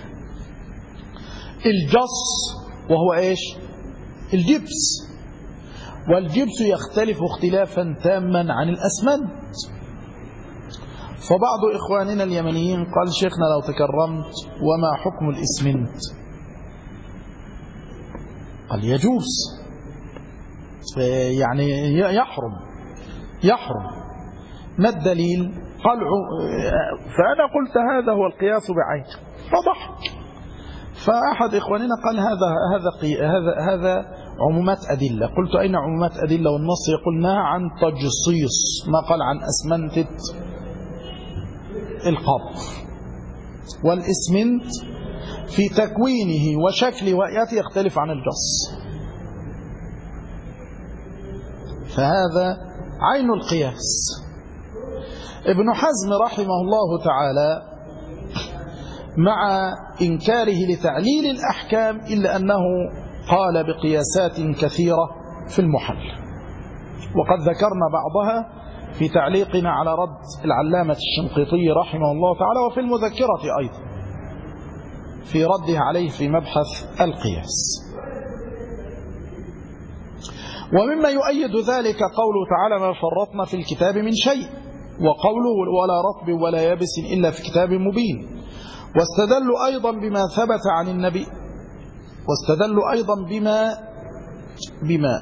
الجص وهو ايش؟ الجبس، والجبس يختلف اختلافا تاما عن الأسمنت. فبعض إخواننا اليمنيين قال شيخنا لو تكرمت وما حكم الإسمنت؟ قال يجوز، يعني يحرم. ما الدليل؟ قال فأنا قلت هذا هو القياس بعينه فضحك. فأحد إخواننا قال هذا عمومات أدلة. قلت أين عمومات أدلة والنص يقول نهى عن تجصيص، ما قال عن أسمنتة القبر. والإسمنت في تكوينه وشكله وهيئته يختلف عن الجص، فهذا عين القياس. ابن حزم رحمه الله تعالى مع إنكاره لتعليل الأحكام إلا أنه قال بقياسات كثيرة في المحل، وقد ذكرنا بعضها في تعليقنا على رد العلامة الشنقيطي رحمه الله تعالى، وفي المذكرة أيضا في رده عليه في مبحث القياس. ومما يؤيد ذلك قوله تعالى ما فرطنا في الكتاب من شيء، وقوله ولا رطب ولا يابس إلا في كتاب مبين. واستدلوا أيضا بما ثبت عن النبي، واستدلوا أيضا بما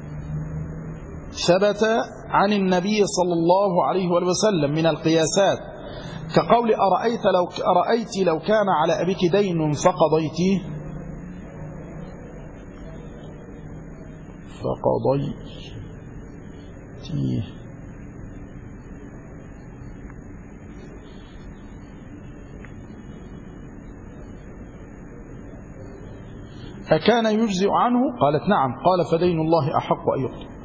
ثبت عن النبي صلى الله عليه وسلم من القياسات، كقول أرأيت لو كان على أبيك دين فقضيتيه أكان يجزئ عنه؟ قالت نعم. قال فدين الله أحق أن يقضى.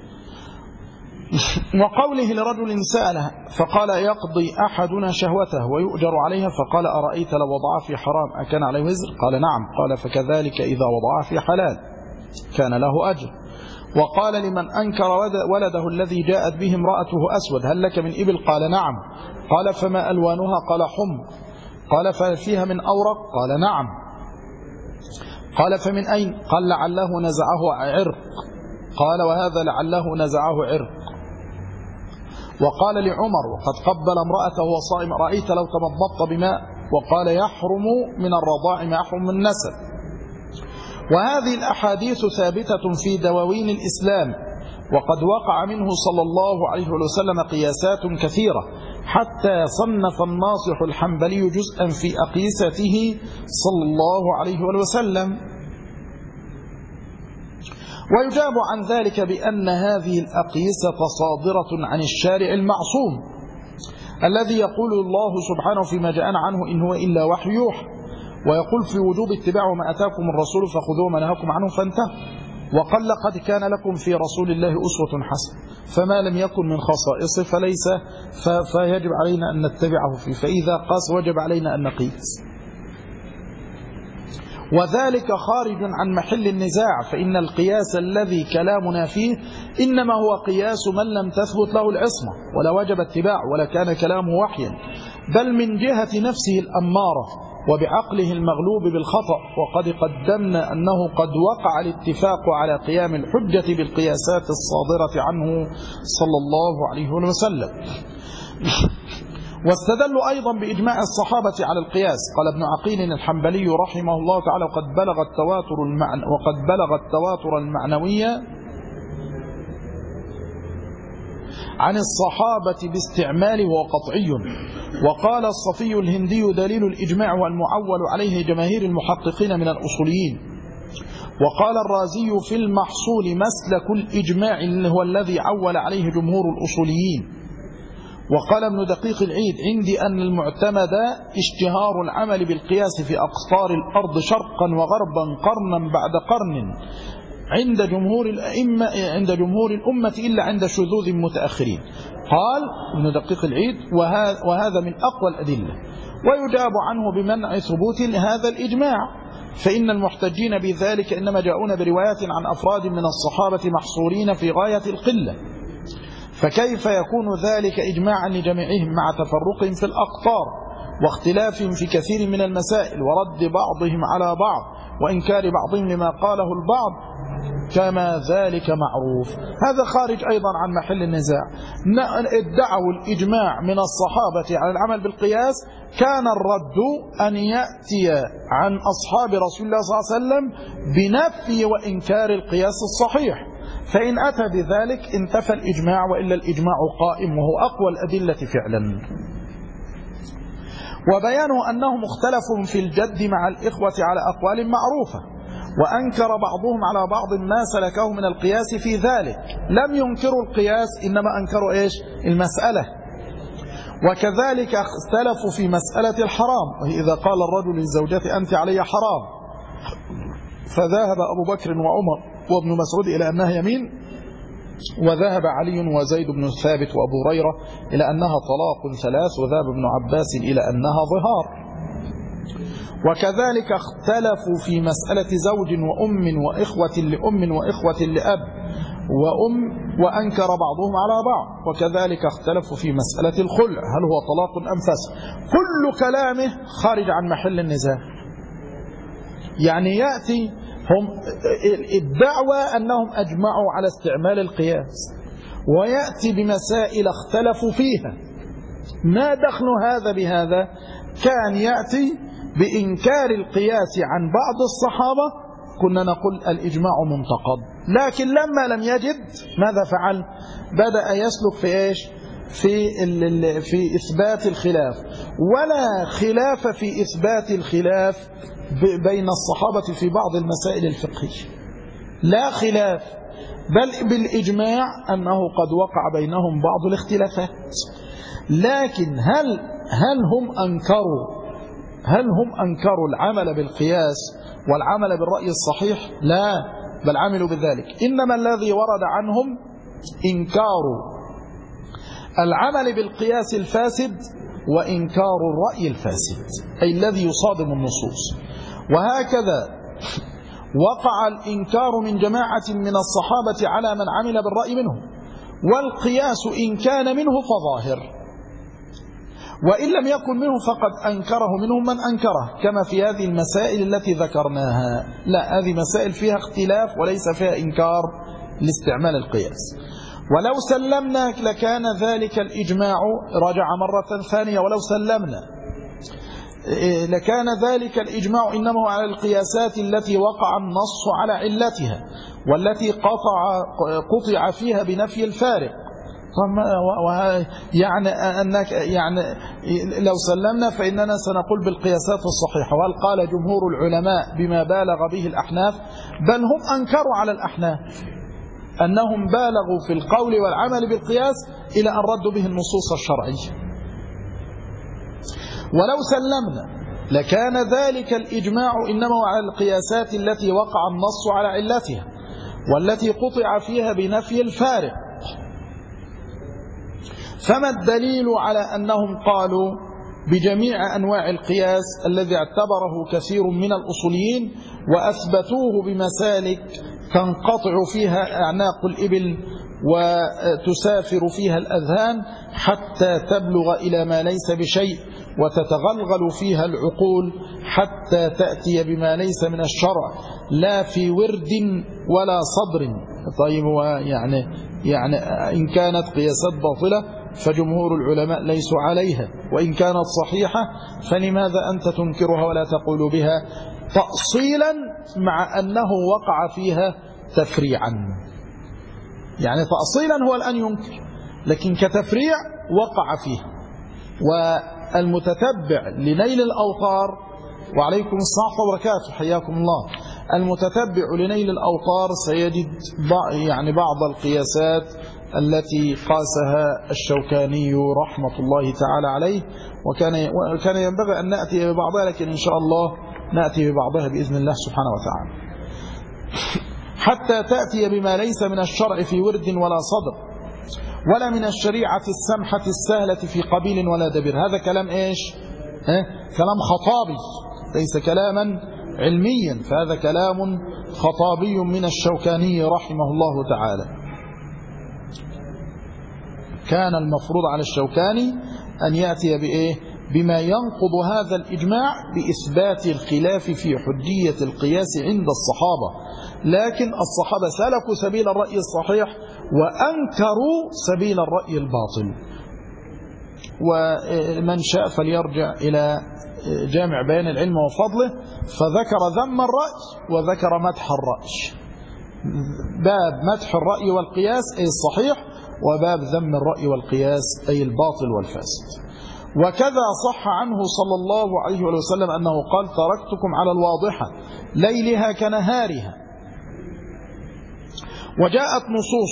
وقوله لرجل سأله فقال يقضي أحدنا شهوته ويؤجر عليها، فقال أرأيت لو وضعها في حرام أكان عليه وزر؟ قال نعم. قال فكذلك إذا وضعها في حلال كان له أجر. وقال لمن أنكر ولده الذي جاءت به امرأته أسود هل لك من إبل؟ قال نعم. قال فما ألوانها؟ قال حمر. قال ففيها من أورق؟ قال نعم. قال فمن أين؟ قال لعله نزعه عرق. قال وهذا لعله نزعه عرق. وقال لعمر وقد قبل امرأته وهو صائم رأيت لو تمضضت بماء؟ وقال يحرم من الرضاع ما يحرم من النسب. وهذه الأحاديث ثابتة في دواوين الإسلام، وقد وقع منه صلى الله عليه وسلم قياسات كثيرة، حتى صنف الناصح الحنبلي جزءا في أقيسته صلى الله عليه وسلم. ويجاب عن ذلك بأن هذه الأقيسة صادرة عن الشارع المعصوم الذي يقول الله سبحانه فيما جاءنا عنه إن هو إلا وحي يوحى، ويقول في وجوب اتباع ما أتاكم الرسول فخذوه ما نهاكم عنه فانتهوا. وقال لقد كان لكم في رسول الله أسوة حسنة، فما لم يكن من خصائصه فيجب علينا أن نتبعه فيه، فإذا قاس وجب علينا أن نقيس. وذلك خارج عن محل النزاع، فإن القياس الذي كلامنا فيه إنما هو قياس من لم تثبت له العصمة ولا وجب اتباع ولا كان كلامه وحيا، بل من جهة نفسه الأمارة وبعقله المغلوب بالخطأ. وقد قدمنا أنه قد وقع الاتفاق على قيام الحجة بالقياسات الصادرة عنه صلى الله عليه وسلم. واستدلوا أيضا بإجماع الصحابة على القياس. قال ابن عقيل الحنبلي رحمه الله تعالى وقد بلغ التواتر المعنوي عن الصحابة باستعماله هو قطعي. وقال الصفي الهندي دليل الإجماع والمعول عليه جماهير المحققين من الأصوليين. وقال الرازي في المحصول مسلك الإجماع هو الذي عول عليه جمهور الأصوليين. وقال ابن دقيق العيد عندي أن المعتمد اشتهار العمل بالقياس في أقطار الأرض شرقا وغربا قرنا بعد قرن عند جمهور الأمة إلا عند شذوذ متأخرين. قال ابن دقيق العيد وهذا من أقوى الأدلة. ويجاب عنه بمنع ثبوت هذا الإجماع، فإن المحتجين بذلك إنما جاءون بروايات عن أفراد من الصحابة محصورين في غاية القلة، فكيف يكون ذلك إجماعا لجميعهم مع تفرقهم في الأقطار واختلافهم في كثير من المسائل ورد بعضهم على بعض وإنكار بعضهم لما قاله البعض كما ذلك معروف. هذا خارج أيضا عن محل النزاع. ادعوا الإجماع من الصحابة على العمل بالقياس، كان الرد أن يأتي عن أصحاب رسول الله صلى الله عليه وسلم بنفي وإنكار القياس الصحيح، فإن أتى بذلك انتفى الإجماع، وإلا الإجماع قائم وهو أقوى الأدلة فعلا. وبيانه أنهم اختلفوا في الجد مع الإخوة على أقوال معروفة، وأنكر بعضهم على بعض ما سلكه من القياس في ذلك. لم ينكروا القياس، إنما أنكروا إيش؟ المسألة. وكذلك اختلفوا في مسألة الحرام، وهي إذا قال الرجل لزوجته أنت علي حرام، فذهب أبو بكر وعمر وابن مسعود إلى أنها يمين، وذهب علي وزيد بن ثابت وأبو هريرة إلى أنها طلاق ثلاث، وذهب ابن عباس إلى أنها ظهار. وكذلك اختلفوا في مسألة زوج وأم وإخوة لأم وإخوة لأب وأنكر بعضهم على بعض. وكذلك اختلفوا في مسألة الخلع، هل هو طلاق أم فسخ. كل كلامه خارج عن محل النزاع. يعني يأتي هم الدعوة أنهم أجمعوا على استعمال القياس، ويأتي بمسائل اختلفوا فيها، ما دخل هذا بهذا. كان يأتي بإنكار القياس عن بعض الصحابة، كنا نقول الإجماع منتقض. لكن لما لم يجد ماذا فعل؟ بدأ يسلك في إيش؟ في إثبات الخلاف. ولا خلاف في إثبات الخلاف بين الصحابة في بعض المسائل الفقهية، لا خلاف، بل بالإجماع أنه قد وقع بينهم بعض الاختلافات. لكن هل هم أنكروا العمل بالقياس والعمل بالرأي الصحيح؟ لا، بل عملوا بذلك. إنما الذي ورد عنهم إنكار العمل بالقياس الفاسد وإنكار الرأي الفاسد، أي الذي يصادم النصوص. وهكذا وقع الإنكار من جماعة من الصحابة على من عمل بالرأي منهم، والقياس إن كان منه فظاهر، وإن لم يكن منه فقد أنكره منهم من أنكره، كما في هذه المسائل التي ذكرناها. لا، هذه مسائل فيها اختلاف وليس فيها إنكار لاستعمال القياس. ولو سلمنا لكان ذلك الإجماع، رجع مرة ثانية، ولو سلمنا لكان ذلك الإجماع إنما على القياسات التي وقع النص على علتها، والتي قطع فيها بنفي الفارق. يعني لو سلمنا فإننا سنقول بالقياسات الصحيحة. وهل قال جمهور العلماء بما بالغ به الأحناف؟ بل هم أنكروا على الأحناف أنهم بالغوا في القول والعمل بالقياس إلى أن ردوا به النصوص الشرعية. ولو سلمنا لكان ذلك الإجماع إنما على القياسات التي وقع النص على علتها، والتي قطع فيها بنفي الفارق. فما الدليل على أنهم قالوا بجميع أنواع القياس الذي اعتبره كثير من الأصوليين، وأثبتوه بمسالك تنقطع فيها أعناق الإبل وتسافر فيها الأذهان حتى تبلغ إلى ما ليس بشيء، وتتغلغل فيها العقول حتى تأتي بما ليس من الشرع، لا في ورد ولا صدر. طيب، يعني إن كانت قياسات باطلة فجمهور العلماء ليسوا عليها، وإن كانت صحيحة فلماذا أنت تنكرها ولا تقول بها تأصيلا، مع أنه وقع فيها تفريعا؟ يعني تأصيلا هو الآن ينكر، لكن كتفريع وقع فيه. والمتتبع لنيل الأوطار، وعليكم السلام وبركاته حياكم الله، المتتبع لنيل الأوطار سيجد يعني بعض القياسات التي قاسها الشوكاني رحمة الله تعالى عليه، وكان ينبغي أن نأتي ببعضها، لكن إن شاء الله نأتي ببعضها بإذن الله سبحانه وتعالى. حتى تأتي بما ليس من الشرع في ورد ولا صدر، ولا من الشريعة السمحة السهلة في قبيل ولا دبر. هذا كلام إيش؟ كلام خطابي، ليس كلاما علميا، فهذا كلام خطابي من الشوكاني رحمه الله تعالى. كان المفروض على الشوكاني أن يأتي بإيه؟ بما ينقض هذا الإجماع بإثبات الخلاف في حجية القياس عند الصحابة، لكن الصحابة سلكوا سبيل الرأي الصحيح وأنكروا سبيل الرأي الباطل. ومن شاء فليرجع إلى جامع بيان العلم وفضله، فذكر ذم الرأي وذكر مدح الرأي، باب مدح الرأي والقياس أي الصحيح، وباب ذم الرأي والقياس أي الباطل والفاسد. وكذا صح عنه صلى الله عليه وسلم أنه قال: تركتكم على الواضحة ليلها كنهارها. وجاءت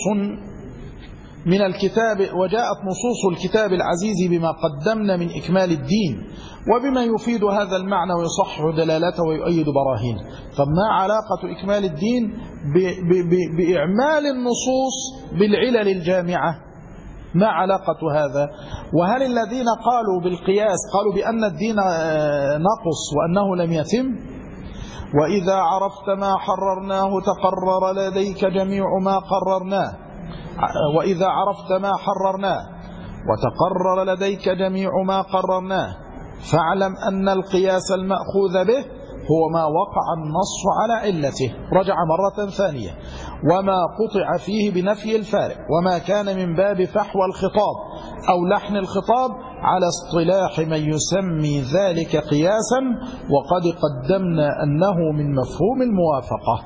نصوص الكتاب العزيز بما قدمنا من إكمال الدين، وبما يفيد هذا المعنى ويصحح دلالته ويؤيد براهينه. طب ما علاقة إكمال الدين بإعمال النصوص بالعلل الجامعة؟ ما علاقة هذا؟ وهل الذين قالوا بالقياس قالوا بأن الدين نقص وأنه لم يتم؟ وإذا عرفت ما حررناه تقرر لديك جميع ما قررناه، وإذا عرفت ما حررناه وتقرر لديك جميع ما قررناه فاعلم أن القياس المأخوذ به هو ما وقع النص على علته، رجع مرة ثانية، وما قطع فيه بنفي الفارق، وما كان من باب فحوى الخطاب أو لحن الخطاب على اصطلاح من يسمي ذلك قياسا، وقد قدمنا أنه من مفهوم الموافقة.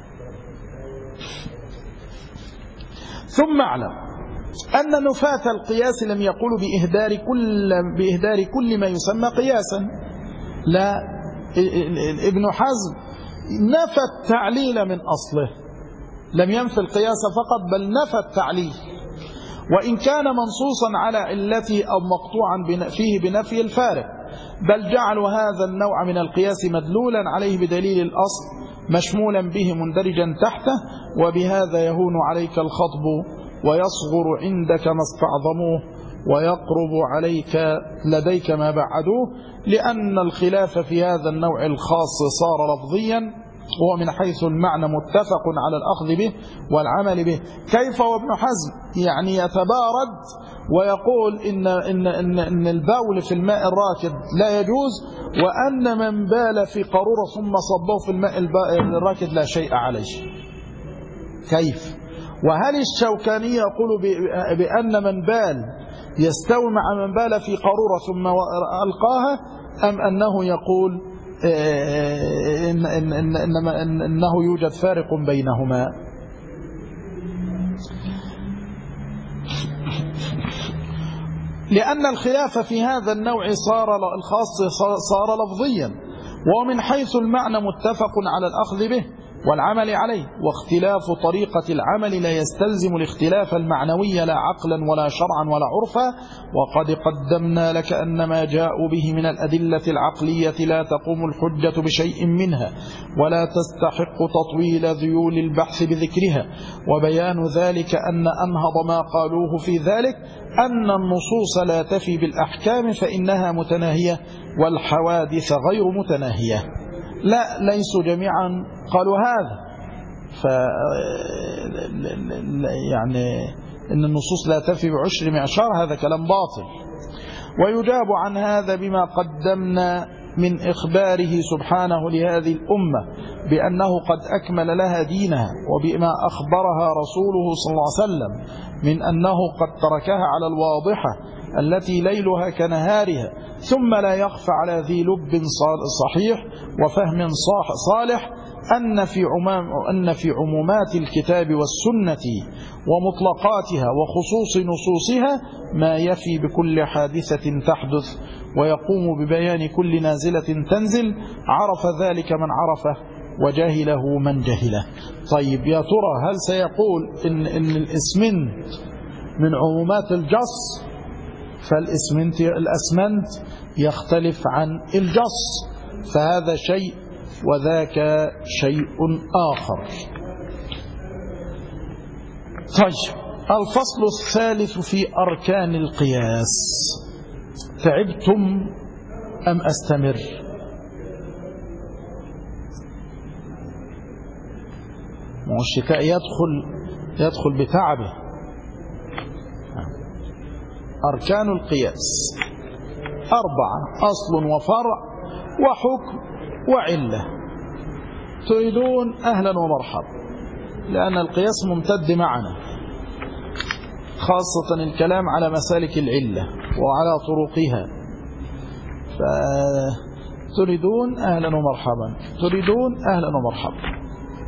ثم اعلم أن نفاة القياس لم يقولوا بإهدار كل ما يسمى قياسا، لا، ابن حزم نفى التعليل من أصله، لم ينفي القياس فقط بل نفى التعليل، وإن كان منصوصا على علته أو مقطوعا فيه بنفي الفارق، بل جعلوا هذا النوع من القياس مدلولا عليه بدليل الأصل مشمولا به مندرجا تحته، وبهذا يهون عليك الخطب ويصغر عندك ما استعظموه ويقرب عليك لديك ما بعدوه، لأن الخلاف في هذا النوع الخاص صار لفظيا، وهو من حيث المعنى متفق على الأخذ به والعمل به. كيف وابن حزم يعني يتبارد ويقول إن البول في الماء الراكد لا يجوز، وأن من بال في قارورة ثم صبه في الماء الراكد لا شيء عليه؟ كيف؟ وهل الشوكاني يقول بأن من بال يستوي مع من بال في قارورة ثم ألقاها، أم أنه يقول إنه يوجد فارق بينهما؟ لأن الخلاف في هذا النوع الخاص صار لفظيا، ومن حيث المعنى متفق على الأخذ به والعمل عليه، واختلاف طريقة العمل لا يستلزم الاختلاف المعنوي لا عقلا ولا شرعا ولا عرفا. وقد قدمنا لك أن ما جاءوا به من الأدلة العقلية لا تقوم الحجة بشيء منها، ولا تستحق تطويل ذيول البحث بذكرها، وبيان ذلك أن أنهض ما قالوه في ذلك أن النصوص لا تفي بالأحكام فإنها متناهية والحوادث غير متناهية. لا، ليسوا جميعا قالوا هذا، يعني إن النصوص لا تفي بعشر معشار، هذا كلام باطل. ويجاب عن هذا بما قدمنا من إخباره سبحانه لهذه الأمة بأنه قد أكمل لها دينها، وبما أخبرها رسوله صلى الله عليه وسلم من أنه قد تركها على الواضحة التي ليلها كنهارها، ثم لا يخفى على ذي لب صحيح وفهم صالح أن في عمومات الكتاب والسنة ومطلقاتها وخصوص نصوصها ما يفي بكل حادثة تحدث ويقوم ببيان كل نازلة تنزل، عرف ذلك من عرفه وجهله من جهله. طيب يا ترى هل سيقول إن الإسمنت من عمومات الجص؟ الأسمنت يختلف عن الجص، فهذا شيء وذاك شيء آخر. طيب الفصل الثالث في أركان القياس. تعبتم أم أستمر؟ الشتاء يدخل بتعبه. أركان القياس 4: أصل وفرع وحكم وعلة. تريدون أهلا ومرحبا، لأن القياس ممتد معنا، خاصة الكلام على مسالك العلة وعلى طرقها. فتريدون أهلا ومرحبا، تريدون أهلا ومرحبا.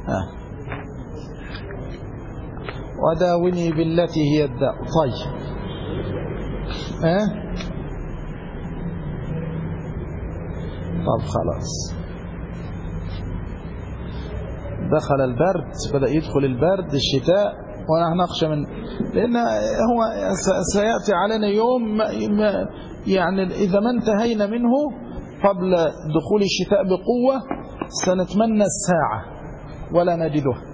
وداوني بالتي هي الداء. طيب طب خلاص، دخل البرد، بدأ يدخل البرد الشتاء، ونحن نخشى من، لأن هو سيأتي علينا يوم يعني إذا ما انتهينا منه قبل دخول الشتاء بقوة سنتمنى الساعة ولا نجدها.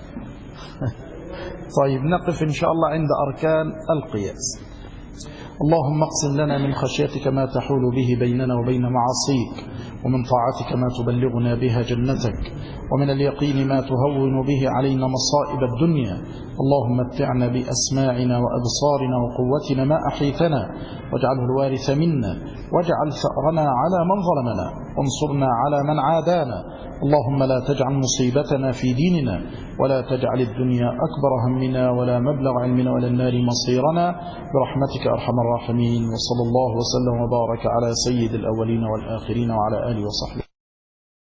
طيب نقف إن شاء الله عند أركان القياس. اللهم اقسم لنا من خشيتك ما تحول به بيننا وبين معاصيك، ومن طاعتك ما تبلغنا بها جنتك، ومن اليقين ما تهون به علينا مصائب الدنيا. اللهم متعنا بأسماعنا وأبصارنا وقوتنا ما أحيتنا، واجعله الوارث منا، واجعل ثأرنا على من ظلمنا، وانصرنا على من عادانا. اللهم لا تجعل مصيبتنا في ديننا، ولا تجعل الدنيا أكبر همنا ولا مبلغ علمنا ولا النار مصيرنا، برحمتك أرحم الراحمين. وصلى الله وسلم وبارك على سيد الأولين والآخرين وعلى آله وصحبه.